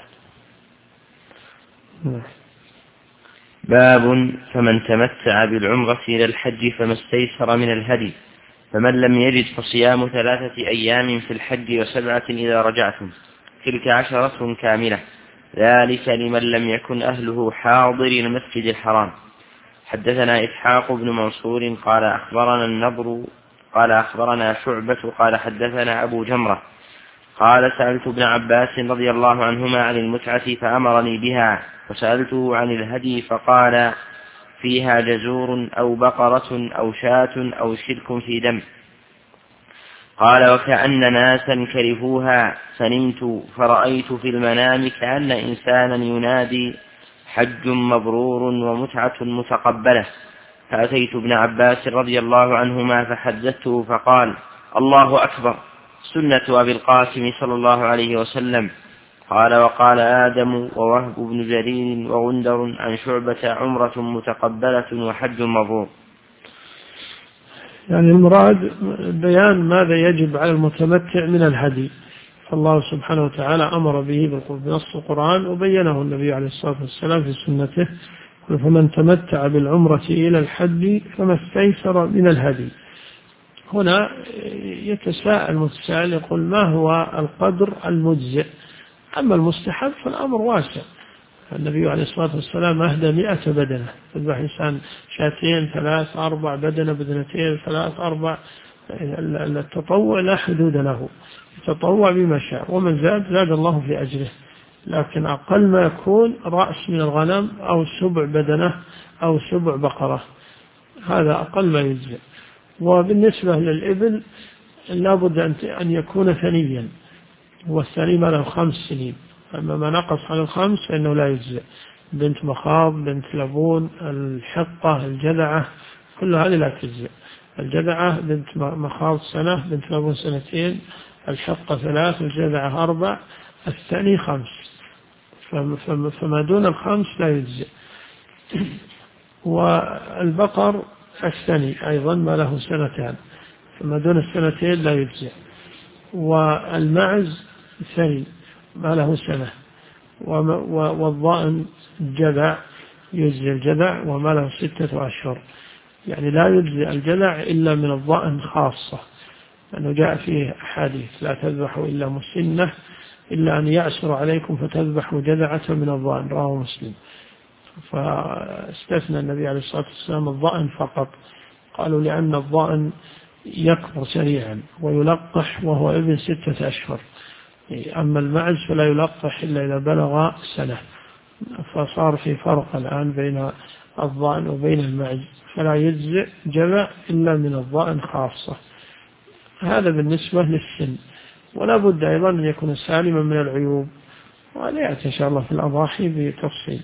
باب فمن تمتع بالعمرة إلى الحج فما استيسر من الهدي، فمن لم يجد فصيام 3 أيام في الحج و7 إذا رجعتم، تلك 10 كاملة، ذلك لمن لم يكن أهله حاضر المسجد الحرام. حدثنا إسحاق بن منصور قال أخبرنا النضر قال أخبرنا شعبة قال حدثنا أبو جمرة قال سألت ابن عباس رضي الله عنهما عن المتعة فأمرني بها، وسألته عن الهدي فقال فيها جزور أو بقرة أو شاة أو شرك في دم. قال وكأن ناسا كرهوها فنمت فرأيت في المنام كأن إنسانا ينادي حج مبرور ومتعة متقبلة، فأتيت ابن عباس رضي الله عنهما فحدثته فقال الله أكبر، سنة أبي القاسم صلى الله عليه وسلم. قال وقال آدم ووهب بن جرير وغندر عن شعبة عمرة متقبلة وحج مبرور. يعني المراد بيان ماذا يجب على المتمتع من الهدي، فالله سبحانه وتعالى أمر به بنص القرآن وبينه النبي عليه الصلاة والسلام في سنته، فمن تمتع بالعمرة إلى الحج فما استيسر من الهدي. هنا يتساءل المتساءل يقول ما هو القدر المجزئ؟ أما المستحب فالأمر واسع، النبي عليه الصلاة والسلام أهدى 100 بدنة، يذبح إنسان 2 3 4 بدنة 2 3 4. التطوع لا حدود له، يتطوع بما شاء، ومن زاد الله في أجره، لكن أقل ما يكون رأس من الغنم أو 7 بدنة أو 7 بقرة، هذا أقل ما يجزئ. وبالنسبة للإبل لابد أن يكون ثنيا، والثني ما له 5 سنين، أما ما نقص عن 5 فإنه لا يجزئ. بنت مخاض، بنت لبون، الحقة، الجذعة، كل هذه لا تجزئ. الجذعة بنت مخاض 1 سنة، بنت لبون 2 سنين، الحقة 3، الجذعة 4، الثني 5. فما دون 5 لا يجزئ. والبقر الثني أيضا ما له 2 سنتان، فما دون 2 سنتين لا يجزئ. والمعز ثني ما له 1 سنة، والضأن جذع يجزي الجذع وما له 6 أشهر، يعني لا يجزي الجذع إلا من الضأن خاصة، لأنه جاء فيه أحاديث لا تذبحوا إلا مسنة إلا أن يأسر عليكم فتذبحوا جذعة من الضأن، رواه مسلم. فاستثنى النبي عليه الصلاة والسلام الضأن فقط، قالوا لأن الضأن يكبر سريعا ويلقح وهو ابن 6 أشهر، أما المعز فلا يلقح إلا إذا بلغ 1 سنة، فصار في فرق الآن بين الضأن وبين المعز، فلا يجزئ جذع إلا من الضأن خاصة. هذا بالنسبة للسن، ولا بد أيضا أن يكون سالما من العيوب، وهذا يأتي إن شاء الله في الأضاحي بتفصيل.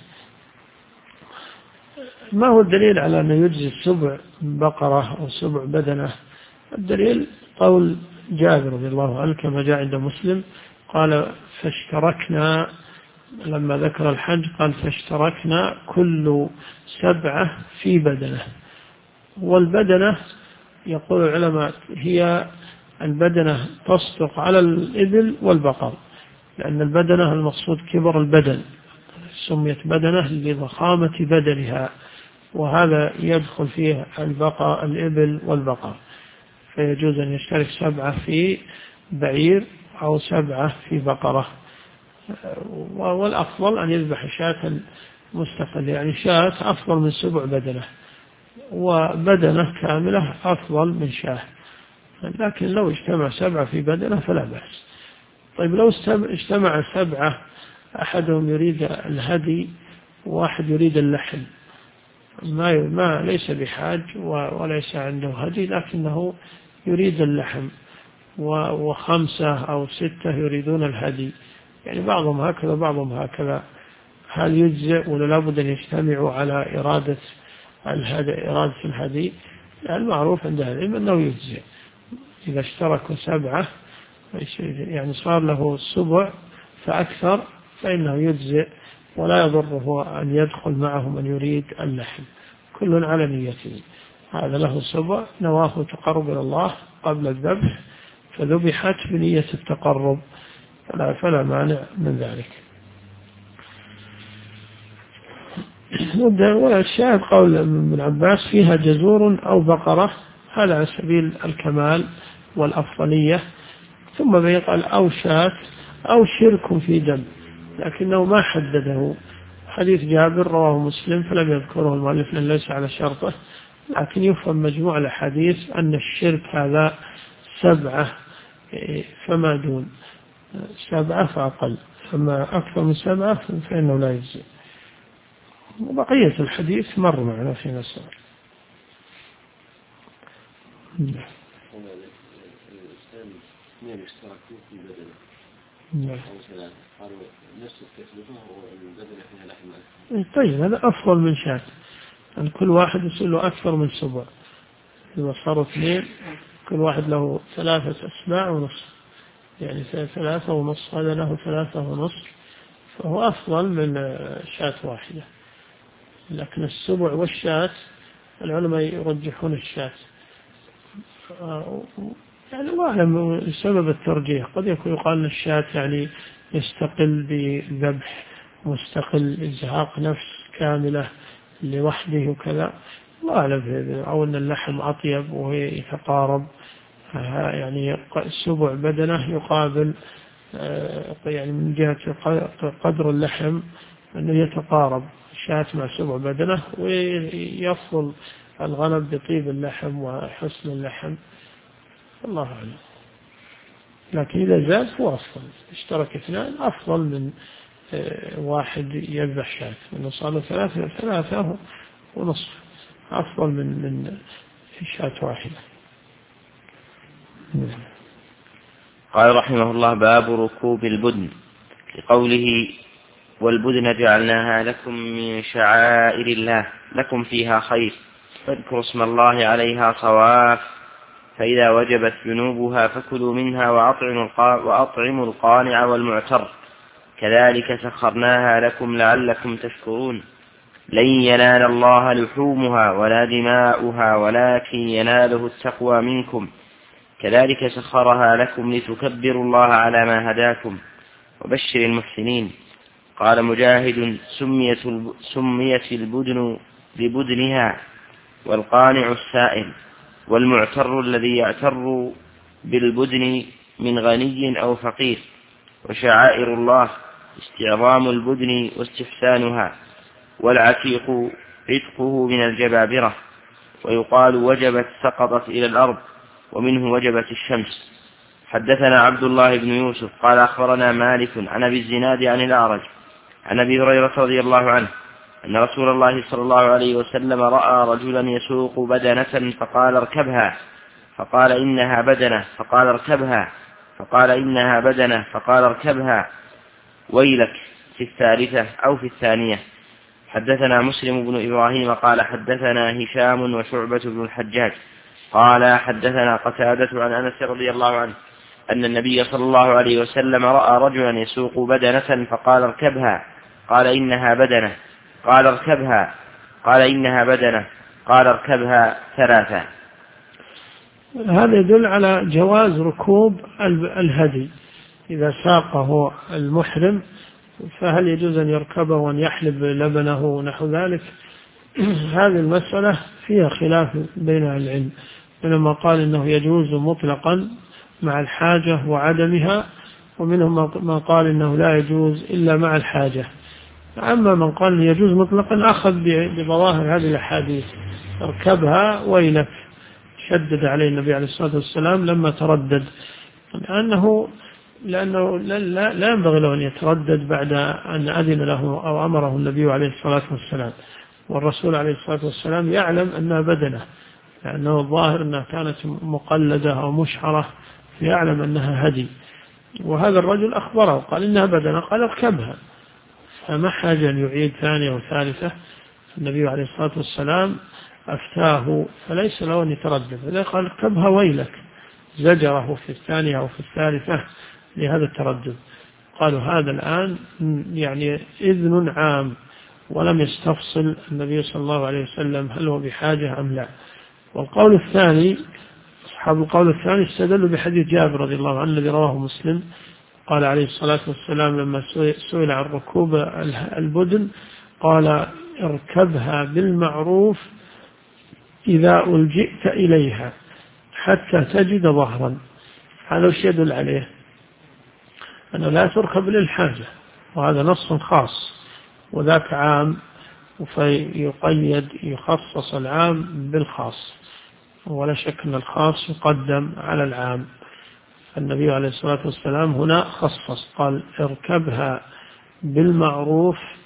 ما هو الدليل على أن يجزي 7 بقرة أو 7 بدنة؟ الدليل قول جابر رضي الله عنه كما جاء عند مسلم، قال فاشتركنا، لما ذكر الحج قال فاشتركنا كل 7 في بدنة. والبدنة يقول العلماء هي البدنة تصدق على الإبل والبقر، لأن البدنة المقصود كبر البدن، سميت بدنة لضخامة بدنها، وهذا يدخل فيه الإبل والبقر، فيجوز أن يشترك 7 في بعير أو 7 في بقرة. والأفضل أن يذبح شاة مستقلة، يعني شاة أفضل من 7 بدنة، وبدنة كاملة أفضل من شاة، لكن لو اجتمع 7 في بدنة فلا بأس. طيب لو اجتمع 7، أحدهم يريد الهدي وواحد يريد اللحم، ما ليس بحاج وليس عنده هدي لكنه يريد اللحم، و5 أو 6 يريدون الهدي، يعني بعضهم هكذا بعضهم هكذا، هل يجزئ ولا لابد أن يجتمعوا على إرادة الهدي؟ المعروف عند أهل العلم أنه يجزئ، إذا اشتركوا 7 يعني صار له 7 فأكثر فإنه يجزئ، ولا يضره أن يدخل معهم من يريد اللحم، كل على نيته. هذا له 7 نواه تقرب إلى الله قبل الذبح، فذبحت بنية التقرب، فلا مانع من ذلك. والشاهد قول ابن عباس فيها جزور أو بقرة، هذا على سبيل الكمال والأفضلية. ثم بيقال أو شاة أو شرك في دم، لكنه ما حدده. حديث جابر رواه مسلم فلم يذكره المؤلف لأن ليس على شرطه، لكن يفهم مجموع الحديث أن الشرك هذا 7 فما دون 7 فأقل، فما أكثر من 7 فإنه لا يجزي. وبقية الحديث مر معنا في مسألة. طيب هذا أفضل من شاة، أن كل واحد يصير له أكثر من سبع. إذا صاروا 2 كل واحد له 3 أسباع ونصف، يعني 3 ونصف، هذا له 3 ونصف، فهو أفضل من شاة واحدة. لكن السبع والشاة العلماء يرجحون الشاة، يعني الله أعلم سبب الترجيح. قد يكون يقال أن الشاة يعني يستقل بذبح، مستقل إزهاق نفس كاملة لوحده وكذا، الله أعلم، أو أن اللحم أطيب ويتقارب، يعني السبع بدنه يقابل يعني من جهة قدر اللحم أنه يتقارب شاة مع سبع بدنه، ويفضل الغنم بطيب اللحم وحسن اللحم، الله أعلم. لكن إذا زاد هو أفضل، اشترك 2 أفضل من واحد يذبح شاة، إنه صار له 3 ونصف، أفضل من شاة واحدة. قال رحمه الله: باب ركوب البدن، لقوله: والبدن جعلناها لكم من شعائر الله لكم فيها خير فاذكروا اسم الله عليها صواف، فإذا وجبت جنوبها فكلوا منها وأطعموا القانع والمعتر، كذلك سخرناها لكم لعلكم تشكرون. لن ينال الله لحومها ولا دماؤها ولكن يناله التقوى منكم، كذلك سخرها لكم لتكبروا الله على ما هداكم وبشر المحسنين. قال مجاهد: سميت البدن ببدنها، والقانع السائل، والمعتر الذي يعتر بالبدن من غني أو فقير. وشعائر الله استعظام البدن واستحسانها، والعتيق عتقه من الجبابرة. ويقال وجبت سقطت إلى الأرض، ومنه وجبت الشمس. حدثنا عبد الله بن يوسف قال أخبرنا مالك عن أبي الزناد عن الأعرج عن أبي هريرة رضي الله عنه أن رسول الله صلى الله عليه وسلم رأى رجلا يسوق بدنة فقال: اركبها. فقال: إنها بدنة. فقال: اركبها. فقال: إنها بدنة. فقال: اركبها ويلك، في 3 أو في 2. حدثنا مسلم بن إبراهيم قال حدثنا هشام وشعبة بن الحجاج قال حدثنا قتادة عن أنس رضي الله عنه أن النبي صلى الله عليه وسلم رأى رجلا يسوق بدنة فقال: اركبها. قال: إنها بدنة. قال: اركبها. قال: إنها بدنة. قال: اركبها 3. هذا يدل على جواز ركوب الهدي إذا ساقه المحرم، فهل يجوز أن يركبه وأن يحلب لبنه ونحو ذلك؟ هذه المسألة فيها خلاف بين العلم، منهم قال إنه يجوز مطلقا مع الحاجة وعدمها، ومنهم ما قال إنه لا يجوز إلا مع الحاجة. أما من قال يجوز مطلقا أخذ بظواهر هذه الأحاديث: اركبها ويلك، شدد عليه النبي عليه الصلاة والسلام لما تردد، لأنه لا ينبغي له أن يتردد بعد أن أذن له أو أمره النبي عليه الصلاة والسلام، والرسول عليه الصلاة والسلام يعلم أنها بدنة، لأنه الظاهر أنها كانت مقلدة أو مشعرة، يعلم أنها هدي. وهذا الرجل أخبره قال: إنها بدنة. قال: اركبها. فما حاجة أن يعيد 2 أو 3. النبي عليه الصلاة والسلام أفتاه فليس له أن يتردد، إذا قال: اركبها ويلك، زجره في 2 أو في 3 لهذا التردد. قالوا هذا الآن يعني إذن عام، ولم يستفصل النبي صلى الله عليه وسلم هل هو بحاجة أم لا. والقول الثاني، أصحاب القول الثاني استدلوا بحديث جابر رضي الله عنه الذي رواه مسلم، قال عليه الصلاة والسلام لما سئل عن ركوب البدن قال: اركبها بالمعروف إذا ألجئت إليها حتى تجد ظهرا. هذا وش يدل عليه؟ أنه لا تركب للحاجة، وهذا نص خاص، وذاك عام، فيقيد يخصص العام بالخاص، ولا شك أن الخاص يقدم على العام. النبي عليه الصلاة والسلام هنا خصص، قال: اركبها بالمعروف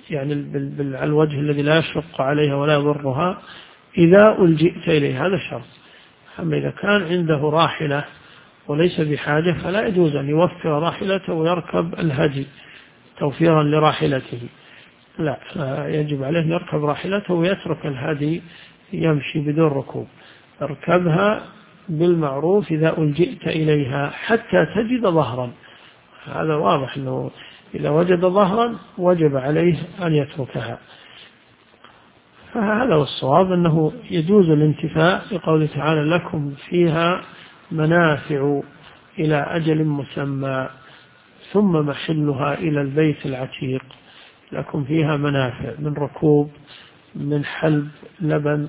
يعني على الوجه الذي لا يشق عليها ولا يضرها إذا ألجئت إليه، هذا شرط. أما إذا كان عنده راحلة وليس بحاجة فلا يجوز أن يوفر راحلته ويركب الهدي توفيرا لراحلته، لا، يجب عليه أن يركب راحلته ويترك الهدي يمشي بدون ركوب. اركبها بالمعروف إذا ألجئت إليها حتى تجد ظهرا، هذا واضح أنه إذا وجد ظهرا وجب عليه أن يتركها. فهذا هو الصواب، أنه يجوز الانتفاء لقوله تعالى لكم فيها منافع إلى أجل مسمى ثم محلها إلى البيت العتيق. لكم فيها منافع من ركوب، من حلب لبن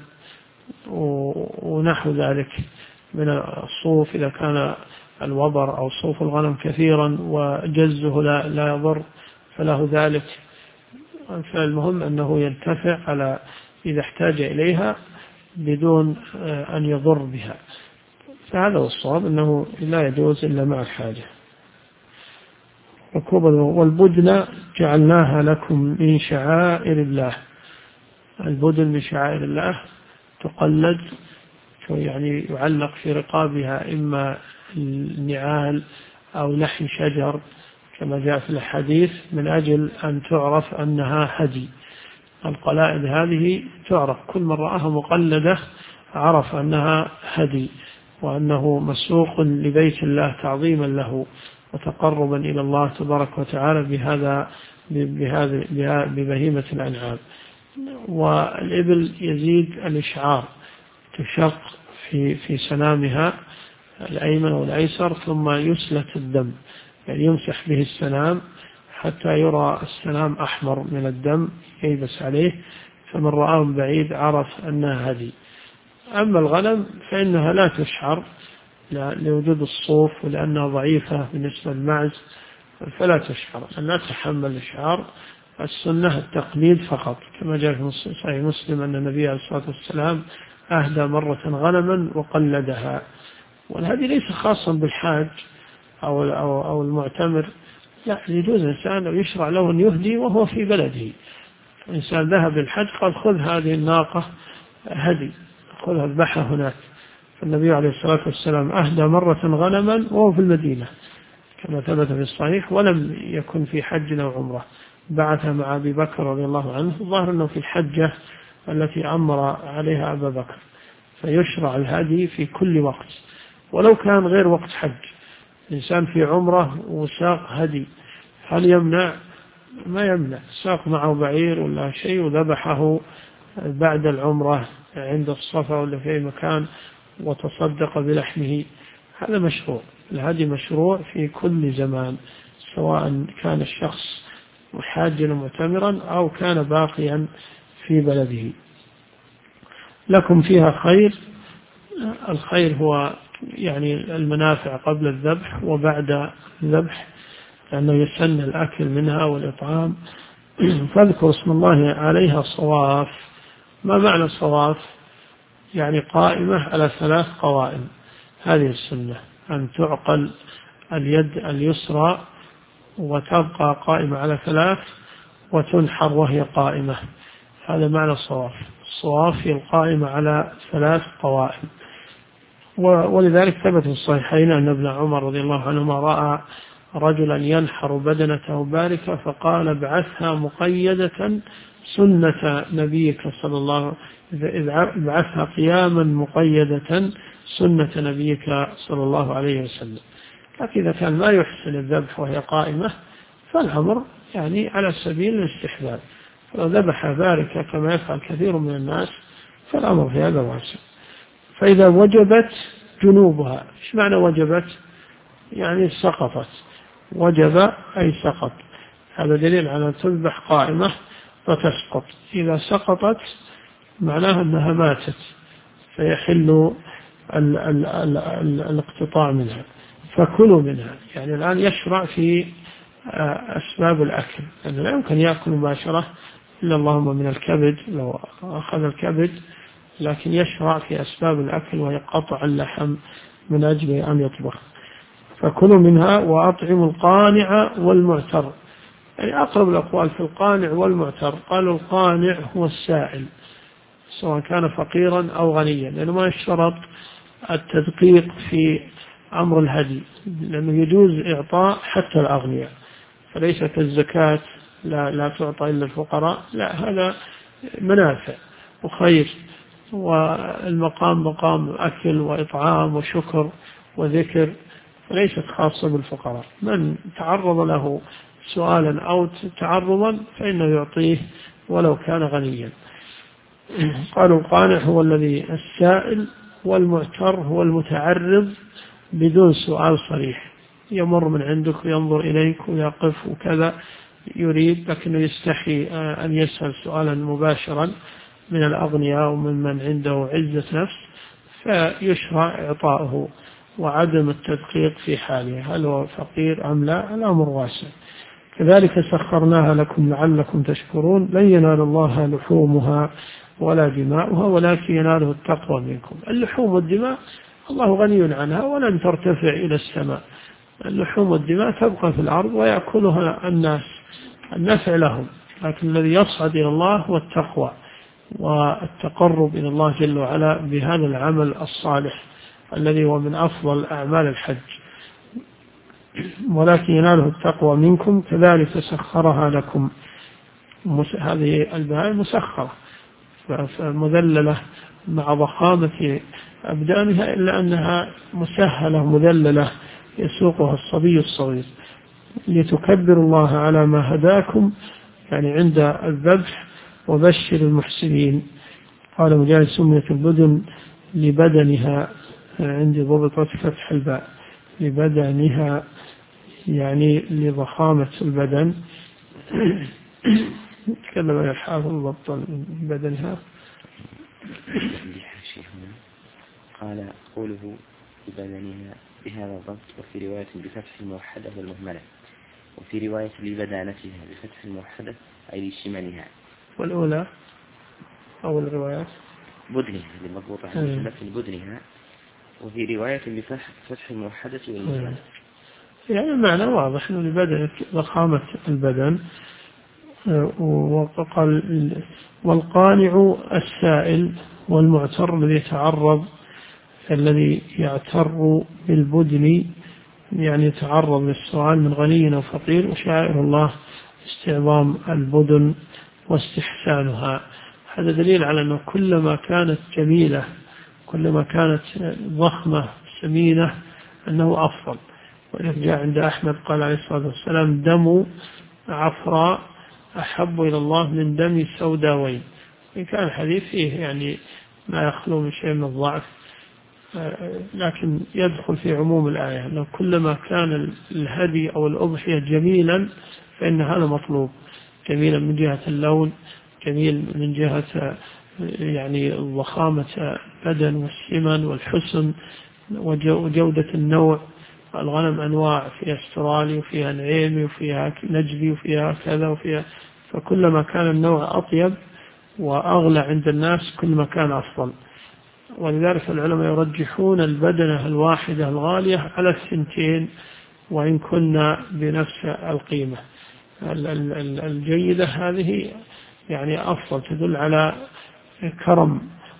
ونحو ذلك من الصوف إذا كان الوبر أو صوف الغنم كثيرا وجزه لا يضر فله ذلك. فالمهم أنه ينتفع على إذا احتاج إليها بدون أن يضر بها. فهذا هو الصواب، أنه لا يجوز إلا مع الحاجة. والبدن جعلناها لكم من شعائر الله. البدن من شعائر الله تقلد، يعني يعلق في رقابها إما النعال أو لحم شجر كما جاء في الحديث من أجل أن تعرف أنها هدي. القلائد هذه تعرف، كل من رآها مقلدة عرف أنها هدي وأنه مسوق لبيت الله تعظيما له وتقربا إلى الله تبارك وتعالى ببهيمة الأنعام. والإبل يزيد الإشعار، تشق في سنامها الأيمن والأيسر ثم يسلت الدم، يعني يمسح به السنام حتى يرى السنام أحمر من الدم ييبس عليه، فمن رآه من بعيد عرف أنها هدي. أما الغنم فإنها لا تشعر لوجود الصوف ولأنها ضعيفة بالنسبة للمعز فلا تشعر، لا تحمل الإشعار. السنة التقليد فقط، كما جاء في صحيح مسلم أن النبي عليه الصلاة والسلام أهدى مرة غنما وقلدها. والهدي ليس خاصا بالحاج أو المعتمر، لا، يجوز الإنسان أو يشرع له أن يهدي وهو في بلده. الإنسان ذهب للحج قال خذ هذه الناقة هدي، خذها اذبحها هناك. فالنبي عليه الصلاة والسلام أهدى مرة غنما وهو في المدينة كما ثبت في الصحيح، ولم يكن في حج أو عمرة، بعث مع أبي بكر رضي الله عنه، ظاهر أنه في الحجة التي أمر عليها أبا بكر. فيشرع الهدي في كل وقت ولو كان غير وقت حج. الإنسان في عمرة وساق هدي هل يمنع؟ ما يمنع، ساق معه بعير ولا شيء وذبحه بعد العمرة عند الصفا ولا في أي مكان وتصدق بلحمه، هذا مشروع. الهدي مشروع في كل زمان سواء كان الشخص حاجا معتمرا أو كان باقيا في بلده. لكم فيها خير، الخير هو يعني المنافع قبل الذبح وبعد الذبح، لأنه يسن الأكل منها والإطعام. فاذكر اسم الله عليها صواف. ما معنى صواف؟ يعني قائمة على 3 قوائم. هذه السنة أن تعقل اليد اليسرى وتبقى قائمة على 3 وتنحر وهي قائمة، هذا معنى الصواف. الصواف هي القائمة على 3 قوائم. ولذلك ثبت في الصحيحين أن ابن عمر رضي الله عنهما رأى رجلا ينحر بدنته باركة فقال ابعثها مقيدة سنة نبيك صلى الله عليه وسلم، ابعثها قياما مقيدة سنة نبيك صلى الله عليه وسلم. لكن إذا كان ما يحسن الذبح وهي قائمة فالأمر يعني على سبيل الاستحباب، فلو ذبح باركة كما يفعل كثير من الناس فالأمر في هذا واسع. فإذا وجبت جنوبها، إيش معنى وجبت؟ يعني سقطت، وجب أي سقط، هذا دليل على أن تذبح قائمة فتسقط. إذا سقطت معناها أنها ماتت فيحل الاقتطاع منها، فكلوا منها. يعني الآن يشرع في أسباب الأكل، لأنه لا يمكن يأكل مباشرة إلا اللهم من الكبد لو أخذ الكبد، لكن يشرع في أسباب الأكل وهي قطع اللحم من أجل أن يطبخ. فكلوا منها وأطعموا القانع والمعتر، يعني أقرب الأقوال في القانع والمعتر قالوا القانع هو السائل سواء كان فقيرا أو غنيا، لأنه ما يشترط التدقيق في أمر الهدي، لأنه يجوز إعطاء حتى الأغنياء، فليس كالزكاة لا تعطى إلا الفقراء، لا هذا منافع وخير، والمقام مقام أكل وإطعام وشكر وذكر، فليست خاصة بالفقراء. من تعرض له سؤالا أو تعرضا فإنه يعطيه ولو كان غنيا. قالوا القانع هو الذي السائل، والمعتر هو المتعرض بدون سؤال صريح، يمر من عندك وينظر إليك ويقف وكذا يريد، لكنه يستحي أن يسأل سؤالا مباشرا من الأغنياء ومن عنده عزة نفس، فيشرع إعطاؤه وعدم التدقيق في حاله هل هو فقير أم لا، الأمر واسع. كذلك سخرناها لكم لعلكم تشكرون، لن ينال الله لحومها ولا دماؤها ولكن يناله التقوى منكم. اللحوم والدماء الله غني عنها ولن ترتفع إلى السماء، اللحوم والدماء تبقى في الأرض ويأكلها الناس، النفع لهم، لكن الذي يصعد إلى الله هو التقوى والتقرب إلى الله جل وعلا بهذا العمل الصالح الذي هو من أفضل أعمال الحج، ولكن يناله التقوى منكم. كذلك سخرها لكم، هذه البهائم مسخرة فمذللة مع ضخامة أبدانها، إلا أنها مسهلة مذللة يسوقها الصبي الصغير، لتكبروا الله على ما هداكم يعني عند الذبح وبشر المحسنين. قال مجاهد سميت البدن لبدنها، عندي ضبطت فتح الباء، لبدنها يعني لضخامة البدن. تكلم عن الحافظ ضبطا بدنها. قال قوله ببدنها بهذا الضبط، وفي رواية بفتح الموحدة والمهملة، وفي رواية لبدانتها بفتح الموحدة أي لشمالها. والأولى أو الروايات بدنها لمضبوطة في بدنها، وفي رواية بفتح الموحدة والمهملة. يعني المعنى واضح أنه لبدن ضخامة البدن. وقال والقانع السائل، والمعتر الذي يتعرض، الذي يعتر بالبدن يعني يتعرض للسؤال من غني أو فقير، وشائر الله استعظام البدن واستحسانها. هذا دليل على أنه كلما كانت جميلة كلما كانت ضخمة سمينة أنه أفضل. ولذلك جاء عند أحمد قال عليه الصلاة والسلام دم عفراء أحب إلى الله من دم سوداوين. إن كان الحديث فيه يعني ما يخلو من شيء من الضعف، لكن يدخل في عموم الآية أنه كلما كان الهدي أو الأضحية جميلا فإن هذا مطلوب، جميلا من جهة اللون، جميل من جهة يعني ضخامة البدن والسمن والحسن وجودة النوع. الغنم أنواع، فيها استرالي وفيها نعيمي وفيها نجدي وفيها كذا وفيها، فكلما كان النوع أطيب وأغلى عند الناس كلما كان أفضل. ولذلك العلماء يرجحون البدنة الواحدة الغالية على الثنتين وإن كنا بنفس القيمة. الجيدة هذه يعني أفضل، تدل على كرم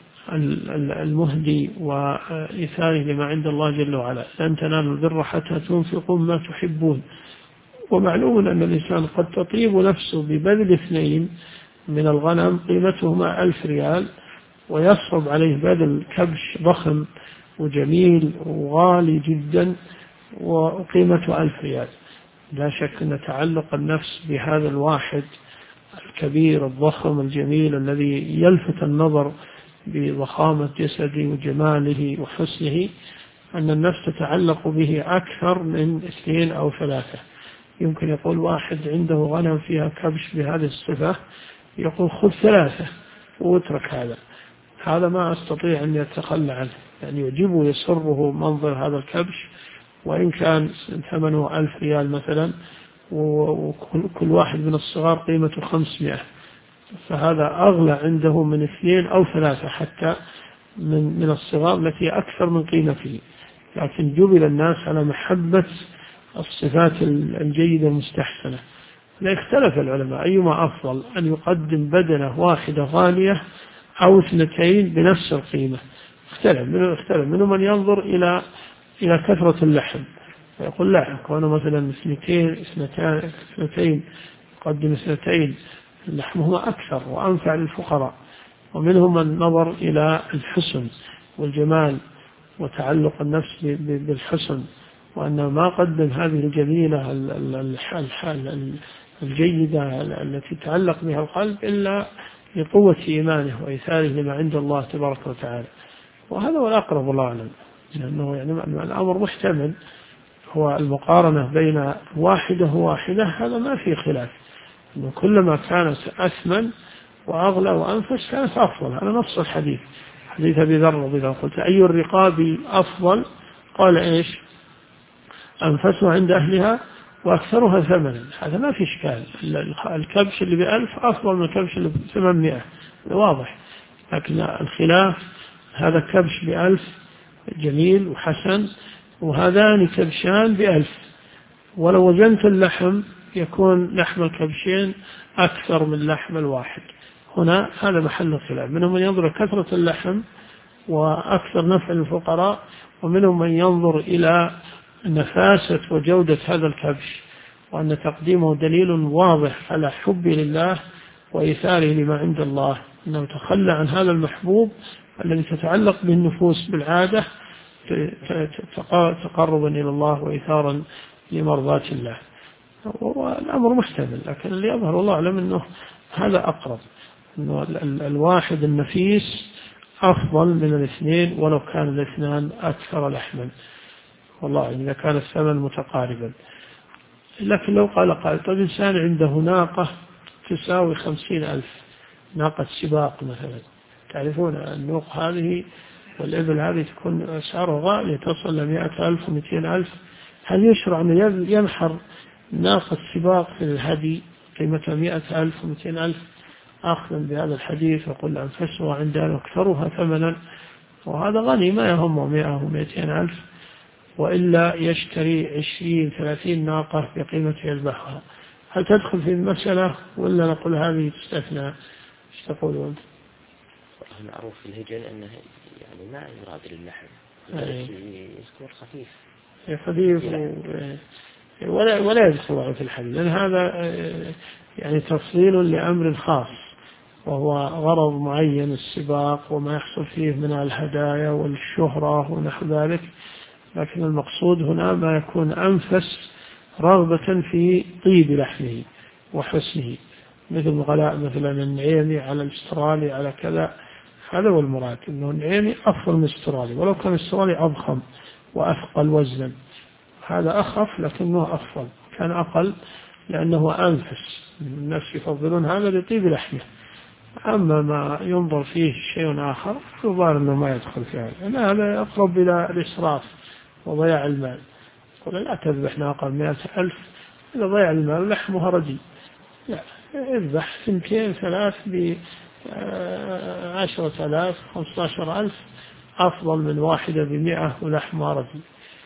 المهدي وإيثاره لما عند الله جل وعلا. لن تنالوا البر حتى تنفقوا ما تحبون. ومعلوم أن الإنسان قد تطيب نفسه ببذل 2 من الغنم قيمتهما 1000 ريال، ويصعب عليه بذل كبش ضخم وجميل وغالي جدا وقيمته 1000 ريال. لا شك أن تعلق النفس بهذا الواحد الكبير الضخم الجميل الذي يلفت النظر بضخامة جسده وجماله وحسنه، أن النفس تتعلق به أكثر من 2 أو 3. يمكن يقول واحد عنده غنم فيها كبش بهذه الصفة، يقول خذ 3 واترك هذا ما أستطيع أن يتخلى عنه، يعني يعجبه يسره منظر هذا الكبش وإن كان ثمنه 1000 ريال مثلا، وكل واحد من الصغار قيمته 500، فهذا أغلى عنده من 2 أو 3 حتى من الصغار التي أكثر من قيمته. لكن جبل الناس على محبة الصفات الجيدة المستحسنة، لا اختلف العلماء أيما أفضل، أن يقدم بدنة واحدة غالية أو اثنتين بنفس القيمة. اختلف منهم من ينظر إلى كثرة اللحم، فيقول لا، كونه مثلا اثنتين يقدم اثنتين لحمهما أكثر وأنفع للفقراء. ومنهم من نظر إلى الحسن والجمال وتعلق النفس بالحسن، وأنه ما قدم هذه الجميلة الجيدة التي تعلق بها القلب إلا لقوة إيمانه وإيثاره لما عند الله تبارك وتعالى. وهذا هو الأقرب الله أعلم، لأنه يعني الأمر محتمل، هو المقارنة بين واحدة وواحدة هذا ما فيه خلاف، أنه كلما كانت أثمن وأغلى وأنفس كانت أفضل. هذا نص الحديث، حديث أبي ذر إذا قلت أي الرقاب أفضل قال إيش؟ أنفسها عند أهلها وأكثرها ثمنا. هذا ما في إشكال، الكبش اللي ب1000 أفضل من الكبش اللي ب800، واضح. لكن الخلاف هذا كبش ب1000 جميل وحسن، وهذان كبشان ب1000، ولو وزنت اللحم يكون لحم الكبشين أكثر من لحم الواحد. هنا هذا محل الخلاف، منهم من ينظر كثرة اللحم وأكثر نفع للفقراء، ومنهم من ينظر إلى نفاسة وجودة هذا الكبش، وأن تقديمه دليل واضح على حب لله وإيثاره لما عند الله، أنه تخلى عن هذا المحبوب الذي تتعلق به النفوس بالعادة تقربا إلى الله وإيثارا لمرضاة الله. والأمر محتمل، لكن اللي يظهر الله أعلم أنه هذا أقرب، أنه الواحد النفيس أفضل من الاثنين ولو كان الاثنان أكثر لحما، والله إذا كان الثمن متقاربا. لكن لو قال طيب إنسان عنده ناقة تساوي 50,000، ناقة سباق مثلا، تعرفون النوق هذه والإبل هذه تكون أسعارها غالية تصل ل 100,000 و200,000، هل يشرع أن ينحر ناقة سباق في الهدي قيمتها 100,000 و200,000 أخذا بهذا الحديث وقل أنفسها عندنا أكثرها ثمنا؟ وهذا غني ما يهمه 100 و200,000، وإلا يشتري 20-30 ناقة بقيمة يذبحها. هل تدخل في المسألة ولا نقول هذه تستثنى؟ ايش تقولون؟ معروف في الهجن أنه يعني ما يراد للحم، يكون خفيف ولا يدخل في الحديث، لأن هذا يعني تفصيل لأمر خاص، وهو غرض معين السباق وما يحصل فيه من الهدايا والشهرة ونحو ذلك. لكن المقصود هنا ما يكون أنفس رغبة في طيب لحمه وحسنه، مثل الغلاء مثلا النعيمي على الاسترالي على كذا، هذا هو المراد، أنه النعيمي أفضل من الاسترالي، ولو كان الاسترالي أضخم وأثقل وزنا، هذا أخف لكنه أفضل، كان أقل لأنه أنفس، الناس يفضلون هذا لطيب لحمه. أما ما ينظر فيه شيء آخر يظهر أنه ما يدخل في هذا، هذا أقرب إلى الإسراف وضياع المال. قل لا تذبح ناقة 100,000 إذا ضيع المال لحمها ردي، لا، اذبح 2-3 ب10,000 15,000 أفضل من واحدة ب100 ولحمها ردي.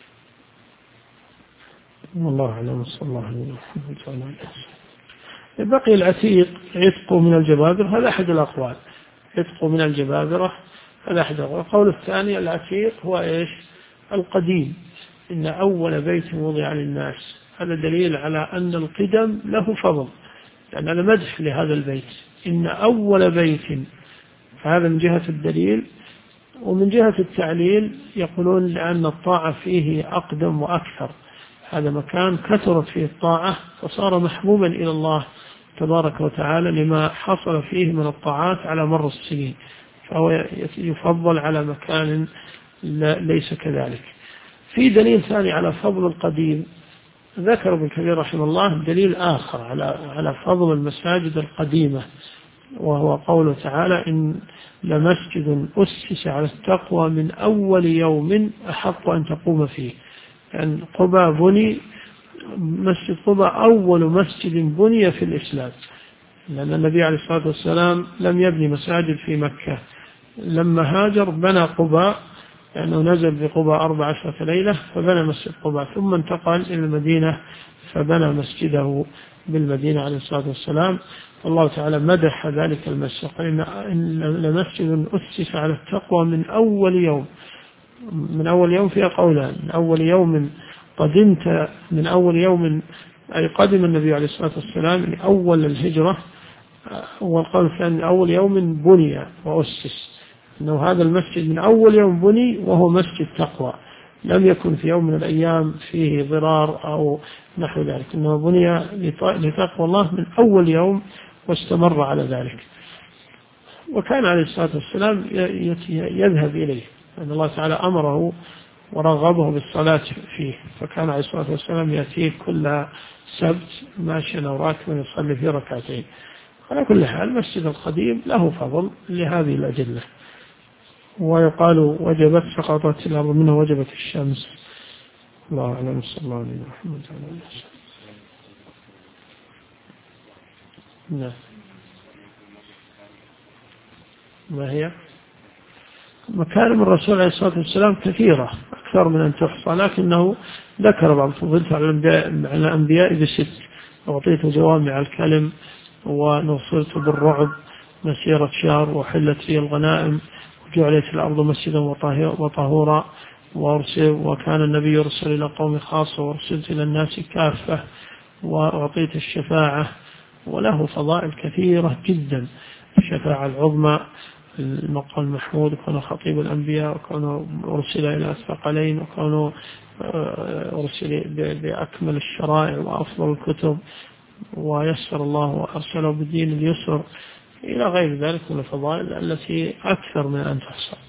والله أعلم، صلى الله عليه وسلم. بقي العتيق عتق من الجبابرة، هذا أحد الأقوال، عتق من الجبابرة هذا أحد الأقوال. القول الثاني العتيق هو إيش؟ القديم، إن أول بيت وضع للناس، هذا دليل على أن القدم له فضل، لأن هذا مدح لهذا البيت، إن أول بيت، فهذا من جهة الدليل. ومن جهة التعليل يقولون لأن الطاعة فيه أقدم وأكثر، هذا مكان كثرت فيه الطاعة فصار محبوبا إلى الله تبارك وتعالى لما حصل فيه من الطاعات على مر السنين، فهو يفضل على مكان ليس كذلك. في دليل ثاني على فضل القديم، ذكر ابن كثير رحمه الله دليل آخر على فضل المساجد القديمة، وهو قوله تعالى إن لمسجد أسس على التقوى من أول يوم أحق أن تقوم فيه. يعني قباء بني، مسجد قباء أول مسجد بني في الإسلام، لأن النبي عليه الصلاة والسلام لم يبني مساجد في مكة، لما هاجر بنى قباء، لأنه نزل بقباء 14 ليلة فبنى مسجد قباء، ثم انتقل إلى المدينة فبنى مسجده بالمدينة عليه الصلاة والسلام. الله تعالى مدح ذلك المسجد، قال إن لمسجد أسس على التقوى من أول يوم. من أول يوم فيها قولان، من أول يوم قدمت، من أول يوم أي قدم النبي عليه الصلاة والسلام من أول الهجرة، والقول الثاني من أول يوم بني وأسس، أنه هذا المسجد من أول يوم بني وهو مسجد تقوى، لم يكن في يوم من الأيام فيه ضرار أو نحو ذلك، إنه بني لتقوى الله من أول يوم واستمر على ذلك. وكان عليه الصلاة والسلام يذهب إليه، أن الله تعالى أمره ورغبه بالصلاة فيه، فكان عليه الصلاة والسلام يأتيه كل سبت ماشيا أو راكبا يصلي فيه ركعتين. على كل حال المسجد القديم له فضل لهذه الأدلة. ويقال وجبت سقطت الأرض منه وجبت الشمس. الله أعلم، صلى الله عليه وسلم. نعم. ما هي؟ مكارم الرسول عليه الصلاة والسلام كثيرة أكثر من أن تحصى، لكنه ذكر بعض. فضلت على الأنبياء بست، أعطيت جوامع الكلم، ونصرت بالرعب مسيرة شهر، وحلت لي الغنائم، وجعلت الأرض مسجدا وطهورا، وكان النبي يرسل إلى قوم خاصة، وارسلت إلى الناس كافة، وأعطيت الشفاعة. وله فضائل كثيرة جدا، الشفاعة العظمى، المقام المحمود، وكونه خطيب الأنبياء، وكونه أرسل إلى الثقلين، وكونه أرسل بأكمل الشرائع وأفضل الكتب، ويسر الله وأرسله بالدين اليسر، إلى غير ذلك من الفضائل التي أكثر من أن تحصى.